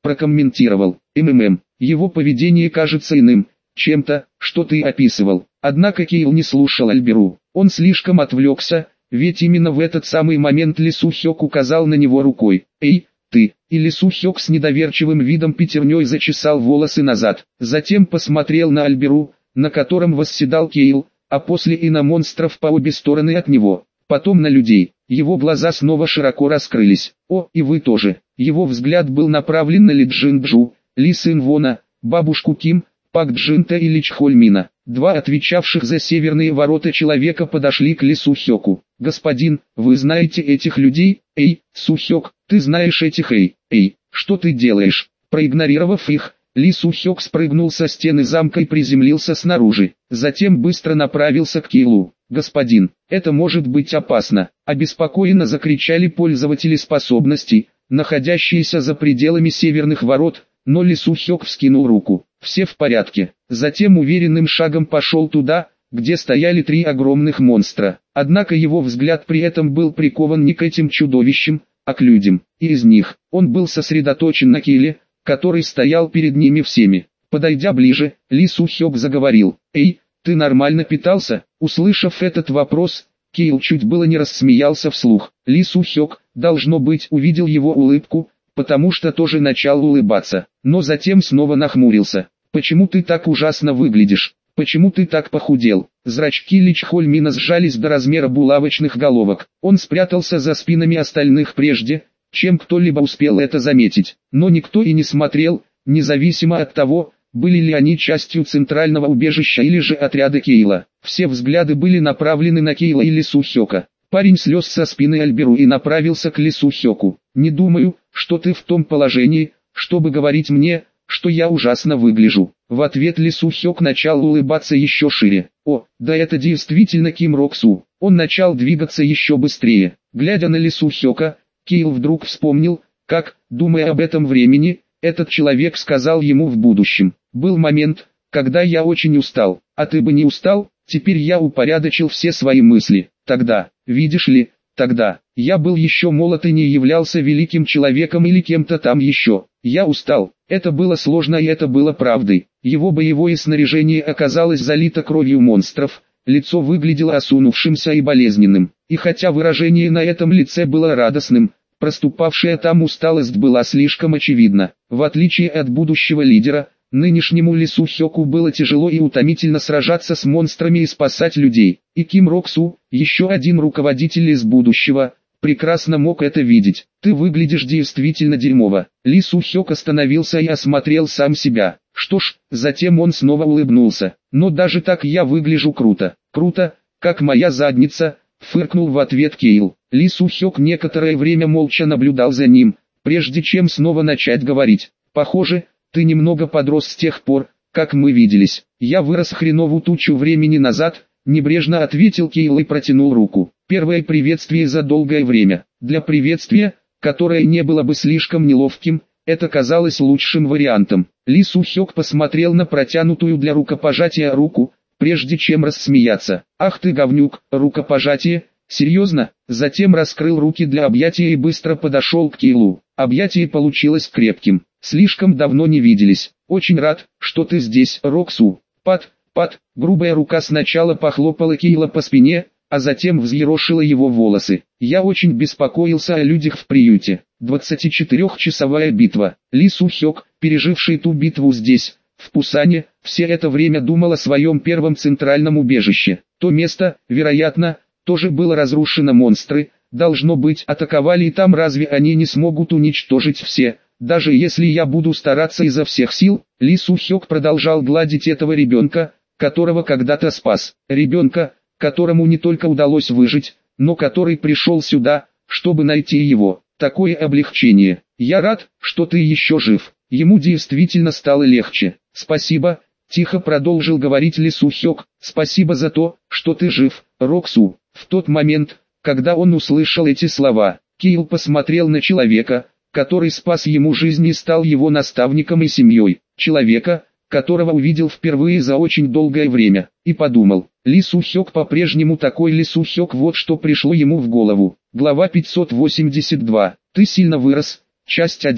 прокомментировал. МММ, его поведение кажется иным, чем-то, что ты описывал. Однако Кейл не слушал Альберу. Он слишком отвлекся, ведь именно в этот самый момент Ли Су-хёк указал на него рукой. «Эй, ты!» И Ли Су-хёк с недоверчивым видом пятерней зачесал волосы назад. Затем посмотрел на Альберу, на котором восседал Кейл, а после и на монстров по обе стороны от него. Потом на людей. Его глаза снова широко раскрылись. «О, и вы тоже!» Его взгляд был направлен на Ли Джин-джу, Ли Сын-вона, бабушку Ким, Пак Джинта и Ли Чхольмина. Два отвечавших за северные ворота человека подошли к Ли Су-хёку. «Господин, вы знаете этих людей? Эй, Су-хёк, ты знаешь этих? Эй, эй, что ты делаешь?» Проигнорировав их, Ли Су-хёк спрыгнул со стены замка и приземлился снаружи. Затем быстро направился к Кейлу. «Господин, это может быть опасно!» Обеспокоенно закричали пользователи способностей, находящиеся за пределами северных ворот, но Ли Су-хёк вскинул руку. «Все в порядке». Затем уверенным шагом пошел туда, где стояли три огромных монстра. Однако его взгляд при этом был прикован не к этим чудовищам, а к людям. И из них, он был сосредоточен на Кейле, который стоял перед ними всеми. Подойдя ближе, Ли Су-хёк заговорил. «Эй, ты нормально питался?» Услышав этот вопрос, Кейл чуть было не рассмеялся вслух. Ли Су-хёк, должно быть, увидел его улыбку, потому что тоже начал улыбаться, но затем снова нахмурился. «Почему ты так ужасно выглядишь? Почему ты так похудел?» Зрачки Ли Чхольмина сжались до размера булавочных головок. Он спрятался за спинами остальных прежде, чем кто-либо успел это заметить. Но никто и не смотрел, независимо от того, были ли они частью центрального убежища или же отряда Кейла. Все взгляды были направлены на Кейла и Ли Су-хёка. Парень слез со спины Альберу и направился к Ли Су-хёку. «Не думаю, что ты в том положении, чтобы говорить мне, что я ужасно выгляжу». В ответ Ли Су-хёк начал улыбаться еще шире. «О, да это действительно Ким Рок-су». Он начал двигаться еще быстрее. Глядя на Ли Су-хёка, Кейл вдруг вспомнил, как, думая об этом времени, этот человек сказал ему в будущем. «Был момент, когда я очень устал, а ты бы не устал?» Теперь я упорядочил все свои мысли. Тогда, видишь ли, тогда, я был еще молод и не являлся великим человеком или кем-то там еще. Я устал, это было сложно и это было правдой. Его боевое снаряжение оказалось залито кровью монстров, лицо выглядело осунувшимся и болезненным. И хотя выражение на этом лице было радостным, проступавшая там усталость была слишком очевидна. В отличие от будущего лидера, нынешнему Ли Су-хёку было тяжело и утомительно сражаться с монстрами и спасать людей. И Ким Рок-су, еще один руководитель из будущего, прекрасно мог это видеть. «Ты выглядишь действительно дерьмово». Ли Су-хёк остановился и осмотрел сам себя. Что ж, затем он снова улыбнулся. «Но даже так я выгляжу круто. Круто, как моя задница», фыркнул в ответ Кейл. Ли Су-хёк некоторое время молча наблюдал за ним, прежде чем снова начать говорить. «Похоже, ты немного подрос с тех пор, как мы виделись. Я вырос хреновую тучу времени назад», небрежно ответил Кейл и протянул руку. Первое приветствие за долгое время. Для приветствия, которое не было бы слишком неловким, это казалось лучшим вариантом. Ли Су-хёк посмотрел на протянутую для рукопожатия руку, прежде чем рассмеяться. «Ах ты говнюк, рукопожатие? Серьезно?» Затем раскрыл руки для объятия и быстро подошел к Кейлу. Объятие получилось крепким. «Слишком давно не виделись. Очень рад, что ты здесь, Рок-су». «Пат, Пат». Грубая рука сначала похлопала Кейла по спине, а затем взъерошила его волосы. «Я очень беспокоился о людях в приюте». двадцатичетырёхчасовая битва. Ли Су-хёк, переживший ту битву здесь, в Пусане, все это время думал о своем первом центральном убежище. То место, вероятно, тоже было разрушено. Монстры, должно быть, атаковали, и там разве они не смогут уничтожить все? Даже если я буду стараться изо всех сил. Ли Су-хёк продолжал гладить этого ребенка, которого когда-то спас. Ребенка, которому не только удалось выжить, но который пришел сюда, чтобы найти его. Такое облегчение. «Я рад, что ты еще жив». Ему действительно стало легче. «Спасибо», — тихо продолжил говорить Ли Су-хёк, «спасибо за то, что ты жив, Рок-су». В тот момент, когда он услышал эти слова, Кейл посмотрел на человека, который спас ему жизнь и стал его наставником и семьей. Человека, которого увидел впервые за очень долгое время, и подумал: Ли Су-хёк по-прежнему такой Ли Су-хёк. Вот что пришло ему в голову. Глава пятьсот восемьдесят два. Ты сильно вырос. Часть один.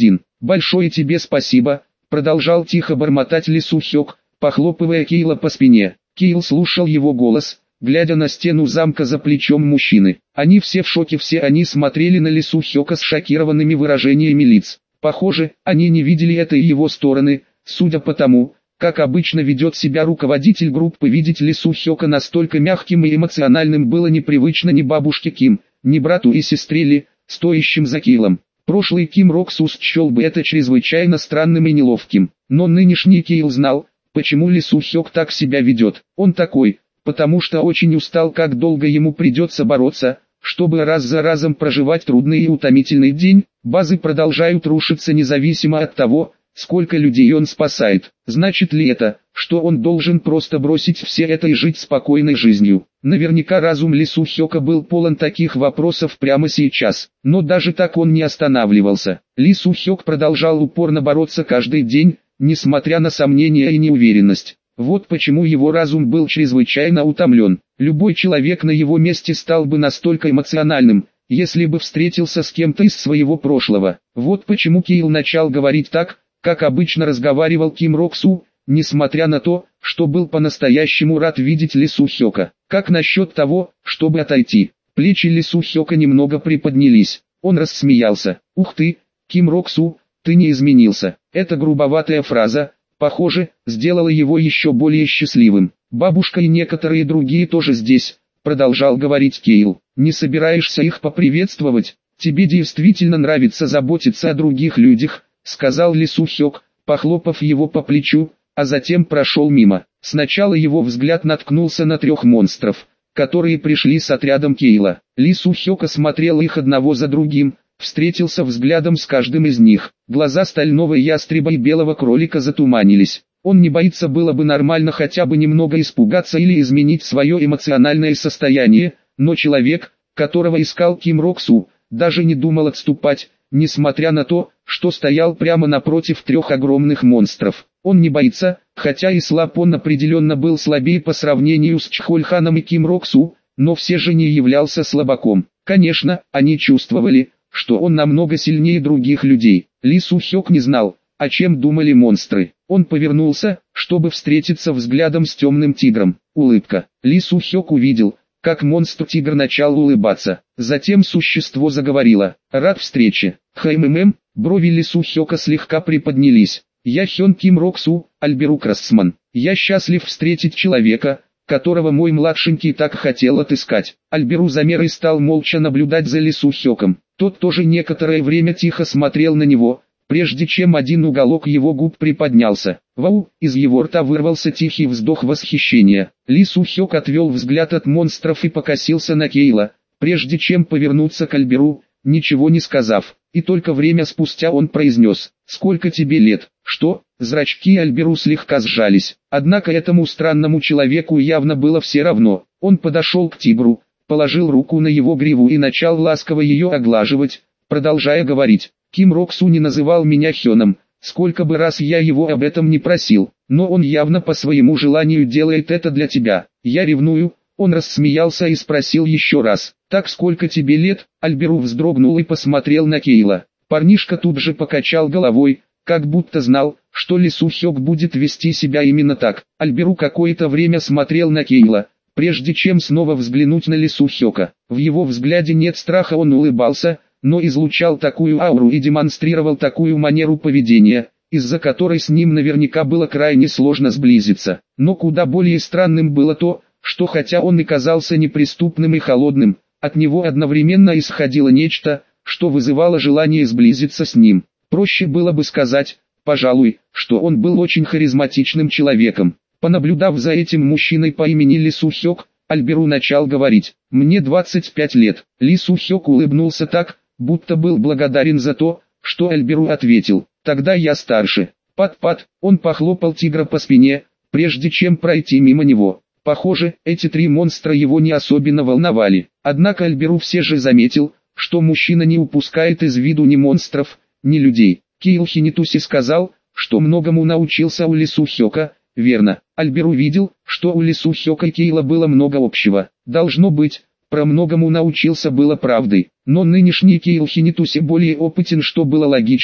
«Большое тебе спасибо», — продолжал тихо бормотать Лису Хёк, похлопывая Кейла по спине. Кейл слушал его голос, глядя на стену замка за плечом мужчины. Они все в шоке, все они смотрели на Лису Хёка с шокированными выражениями лиц. Похоже, они не видели этой его стороны, судя по тому, как обычно ведет себя руководитель группы. Видеть Лису Хёка настолько мягким и эмоциональным было непривычно ни бабушке Ким, ни брату и сестре Ли, стоящим за Кейлом. Прошлый Ким Роксус счел бы это чрезвычайно странным и неловким, но нынешний Кейл знал, почему Лису Хёк так себя ведет. Он такой, потому что очень устал, как долго ему придется бороться, чтобы раз за разом проживать трудный и утомительный день. Базы продолжают рушиться независимо от того, сколько людей он спасает. Значит ли это, что он должен просто бросить все это и жить спокойной жизнью? Наверняка разум Лису Хёка был полон таких вопросов прямо сейчас, но даже так он не останавливался. Лису Хёк продолжал упорно бороться каждый день, несмотря на сомнения и неуверенность. Вот почему его разум был чрезвычайно утомлен. Любой человек на его месте стал бы настолько эмоциональным, если бы встретился с кем-то из своего прошлого. Вот почему Кейл начал говорить так, как обычно разговаривал Ким Роксу, несмотря на то, что был по-настоящему рад видеть Лису Хёка. Как насчет того, чтобы отойти? Плечи Лису Хёка немного приподнялись. Он рассмеялся. «Ух ты, Ким Роксу, ты не изменился». Эта грубоватая фраза, похоже, сделала его еще более счастливым. «Бабушка и некоторые другие тоже здесь», — продолжал говорить Кейл. «Не собираешься их поприветствовать? Тебе действительно нравится заботиться о других людях», — сказал Лису Хёк, похлопав его по плечу, а затем прошел мимо. Сначала его взгляд наткнулся на трех монстров, которые пришли с отрядом Кейла. Лису Хёк осмотрел их одного за другим, встретился взглядом с каждым из них. Глаза стального ястреба и белого кролика затуманились. Он не боится, было бы нормально хотя бы немного испугаться или изменить свое эмоциональное состояние, но человек, которого искал Ким Роксу, даже не думал отступать, несмотря на то, что стоял прямо напротив трех огромных монстров. Он не боится, хотя и слаб, он определенно был слабее по сравнению с Чхольханом и Ким Роксу, но все же не являлся слабаком. Конечно, они чувствовали, что он намного сильнее других людей. Лису Хёк не знал, о чем думали монстры. Он повернулся, чтобы встретиться взглядом с темным тигром. Улыбка. Лису Хёк увидел, как монстр-тигр начал улыбаться. Затем существо заговорило. «Рад встрече. ХММ». Брови Лису Хёка слегка приподнялись. «Я Хён Ким Роксу, Альберу Красман. Я счастлив встретить человека, которого мой младшенький так хотел отыскать». Альберу замер и стал молча наблюдать за Лису Хёком. Тот тоже некоторое время тихо смотрел на него, прежде чем один уголок его губ приподнялся. «Вау!» Из его рта вырвался тихий вздох восхищения. Лису Хёк отвел взгляд от монстров и покосился на Кейла, прежде чем повернуться к Альберу, ничего не сказав. И только время спустя он произнес: «Сколько тебе лет?» «Что?» Зрачки Альберу слегка сжались. Однако этому странному человеку явно было все равно. Он подошел к тигру, положил руку на его гриву и начал ласково ее оглаживать, продолжая говорить: «Ким Роксу не называл меня Хёном, сколько бы раз я его об этом не просил, но он явно по своему желанию делает это для тебя. Я ревную». Он рассмеялся и спросил еще раз: «Так сколько тебе лет?» Альберу вздрогнул и посмотрел на Кейла. Парнишка тут же покачал головой, как будто знал, что Лису Хёк будет вести себя именно так. Альберу какое-то время смотрел на Кейла, прежде чем снова взглянуть на Лису Хёка. В его взгляде нет страха, он улыбался, но излучал такую ауру и демонстрировал такую манеру поведения, из-за которой с ним наверняка было крайне сложно сблизиться. Но куда более странным было то, что хотя он и казался неприступным и холодным, от него одновременно исходило нечто, что вызывало желание сблизиться с ним. Проще было бы сказать, пожалуй, что он был очень харизматичным человеком. Понаблюдав за этим мужчиной по имени Лису Хёк, Альберу начал говорить: «Мне двадцать пять лет». Лису Хёк улыбнулся так, будто был благодарен за то, что Альберу ответил: «Тогда я старше». Пат-пат, он похлопал тигра по спине, прежде чем пройти мимо него. Похоже, эти три монстра его не особенно волновали. Однако Альберу все же заметил, что мужчина не упускает из виду ни монстров, ни людей. Кейл Хинитуси сказал, что многому научился у Лису Хёка, верно. Альберу видел, что у Лису Хёка и Кейла было много общего. Должно быть, про многому научился было правдой. Но нынешний Кейл Хинитуси более опытен, что было логичным,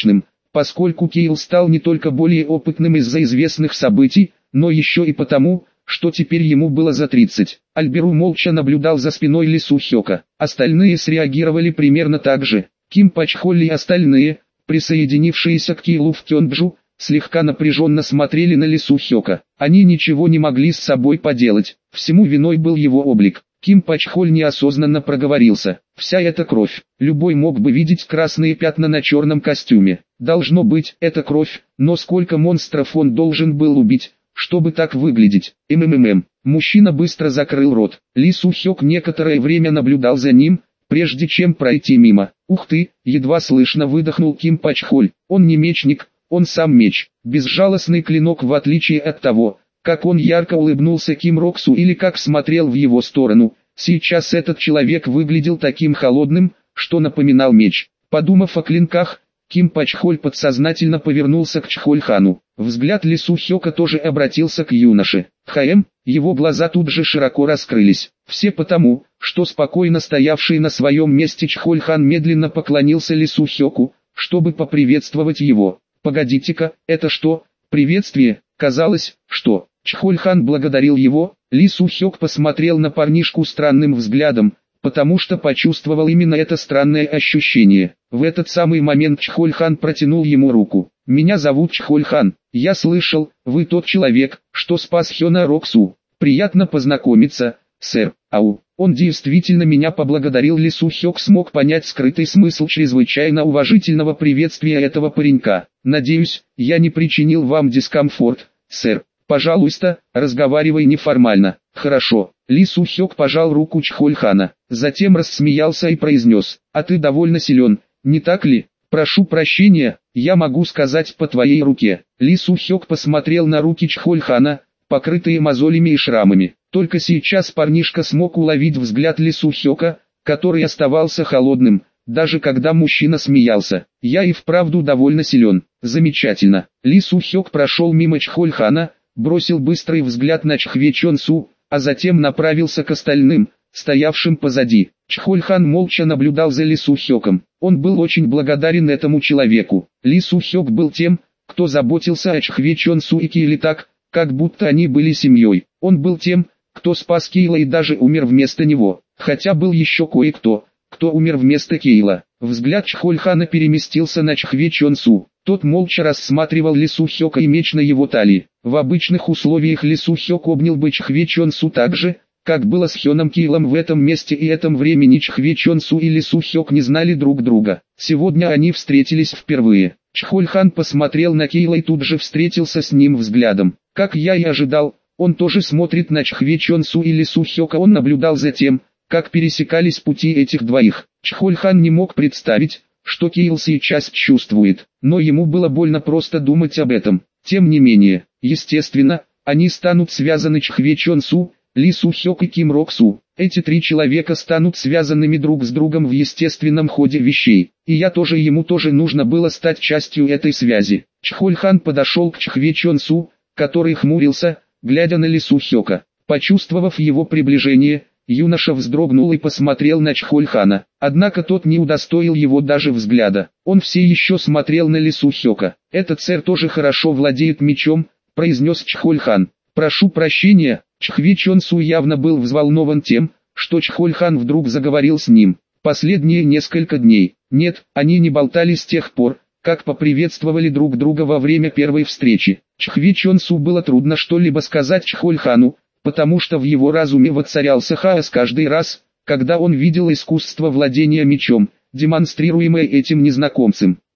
поскольку Кейл стал не только более опытным из-за известных событий, но еще и потому, что теперь ему было за тридцать. Альберу молча наблюдал за спиной Ли Су Хёка. Остальные среагировали примерно так же. Ким Пач Холли и остальные, присоединившиеся к Кейлу в Кёнджу, слегка напряженно смотрели на Ли Су Хёка. Они ничего не могли с собой поделать. Всему виной был его облик. Ким Пач Холь неосознанно проговорился. Вся эта кровь. Любой мог бы видеть красные пятна на черном костюме. Должно быть, это кровь, но сколько монстров он должен был убить, чтобы так выглядеть? МММ. Мужчина быстро закрыл рот. Ли Су Хёк некоторое время наблюдал за ним, прежде чем пройти мимо. Ух ты, едва слышно выдохнул Ким Пач Холь. Он не мечник, он сам меч. Безжалостный клинок, в отличие от того, как он ярко улыбнулся Ким Роксу или как смотрел в его сторону. Сейчас этот человек выглядел таким холодным, что напоминал меч. Подумав о клинках, Ким Пач Холь подсознательно повернулся к Чхоль-хану. Взгляд Ли Су Хёка тоже обратился к юноше. Хаэм, его глаза тут же широко раскрылись. Все потому, что спокойно стоявший на своем месте Чхоль-хан медленно поклонился Ли Су Хёку, чтобы поприветствовать его. Погодите-ка, это что, приветствие? Казалось, что Чхоль-хан благодарил его. Ли Су Хёк посмотрел на парнишку странным взглядом, потому что почувствовал именно это странное ощущение. В этот самый момент Чхоль-хан протянул ему руку. «Меня зовут Чхоль-хан. Я слышал, вы тот человек, что спас Хёна Роксу. Приятно познакомиться, сэр. Ау». Он действительно меня поблагодарил. Ли Су Хёк смог понять скрытый смысл чрезвычайно уважительного приветствия этого паренька. «Надеюсь, я не причинил вам дискомфорт, сэр. Пожалуйста, разговаривай неформально». «Хорошо». Ли Су Хёк пожал руку Чхоль-хана, затем рассмеялся и произнес: «А ты довольно силен, не так ли? Прошу прощения, я могу сказать по твоей руке». Ли Су Хёк посмотрел на руки Чхоль-хана, покрытые мозолями и шрамами. Только сейчас парнишка смог уловить взгляд Ли Су Хёка, который оставался холодным, даже когда мужчина смеялся. «Я и вправду довольно силен». «Замечательно». Ли Су Хёк прошел мимо Чхоль-хана, бросил быстрый взгляд на Чхве Чон Су, а затем направился к остальным, стоявшим позади. Чхоль-хан молча наблюдал за Ли Су Хёком. Он был очень благодарен этому человеку. Ли Су Хёк был тем, кто заботился о Чхве Чон Су и Кейле так, как будто они были семьей. Он был тем, кто спас Кейла и даже умер вместо него. Хотя был еще кое-кто, кто умер вместо Кейла. Взгляд Чхоль-хана переместился на Чхве Чон Су. Тот молча рассматривал Ли Су Хёка и меч на его талии. В обычных условиях Ли Су Хёк обнял бы Чхве Чон Су так же, как было с Хёном Кейлом в этом месте и этом времени. Чхве Чон Су и Ли Су Хёк не знали друг друга. Сегодня они встретились впервые. Чхоль-хан посмотрел на Кейла и тут же встретился с ним взглядом. Как я и ожидал, он тоже смотрит на Чхве Чон Су и Ли Су Хёка. Он наблюдал за тем, как пересекались пути этих двоих. Чхоль-хан не мог представить, что Кейл сейчас чувствует, но ему было больно просто думать об этом. Тем не менее, естественно, они станут связаны. Чхве Чон Су, Ли Су Хёк и Ким Роксу. Эти три человека станут связанными друг с другом в естественном ходе вещей. И я тоже, ему тоже нужно было стать частью этой связи. Чхоль-хан подошел к Чхве Чон Су, который хмурился, глядя на Ли Су Хёка. Почувствовав его приближение, юноша вздрогнул и посмотрел на Чхоль-хана. Однако тот не удостоил его даже взгляда. Он все еще смотрел на Ли Су Хёка. «Этот сэр тоже хорошо владеет мечом», — произнес Чхоль-хан. «Прошу прощения». Чхве Чон Су явно был взволнован тем, что Чхоль-хан вдруг заговорил с ним. Последние несколько дней, нет, они не болтали с тех пор, как поприветствовали друг друга во время первой встречи. Чхве Чон Су было трудно что-либо сказать Чхоль-хану, потому что в его разуме воцарялся хаос каждый раз, когда он видел искусство владения мечом, демонстрируемое этим незнакомцем.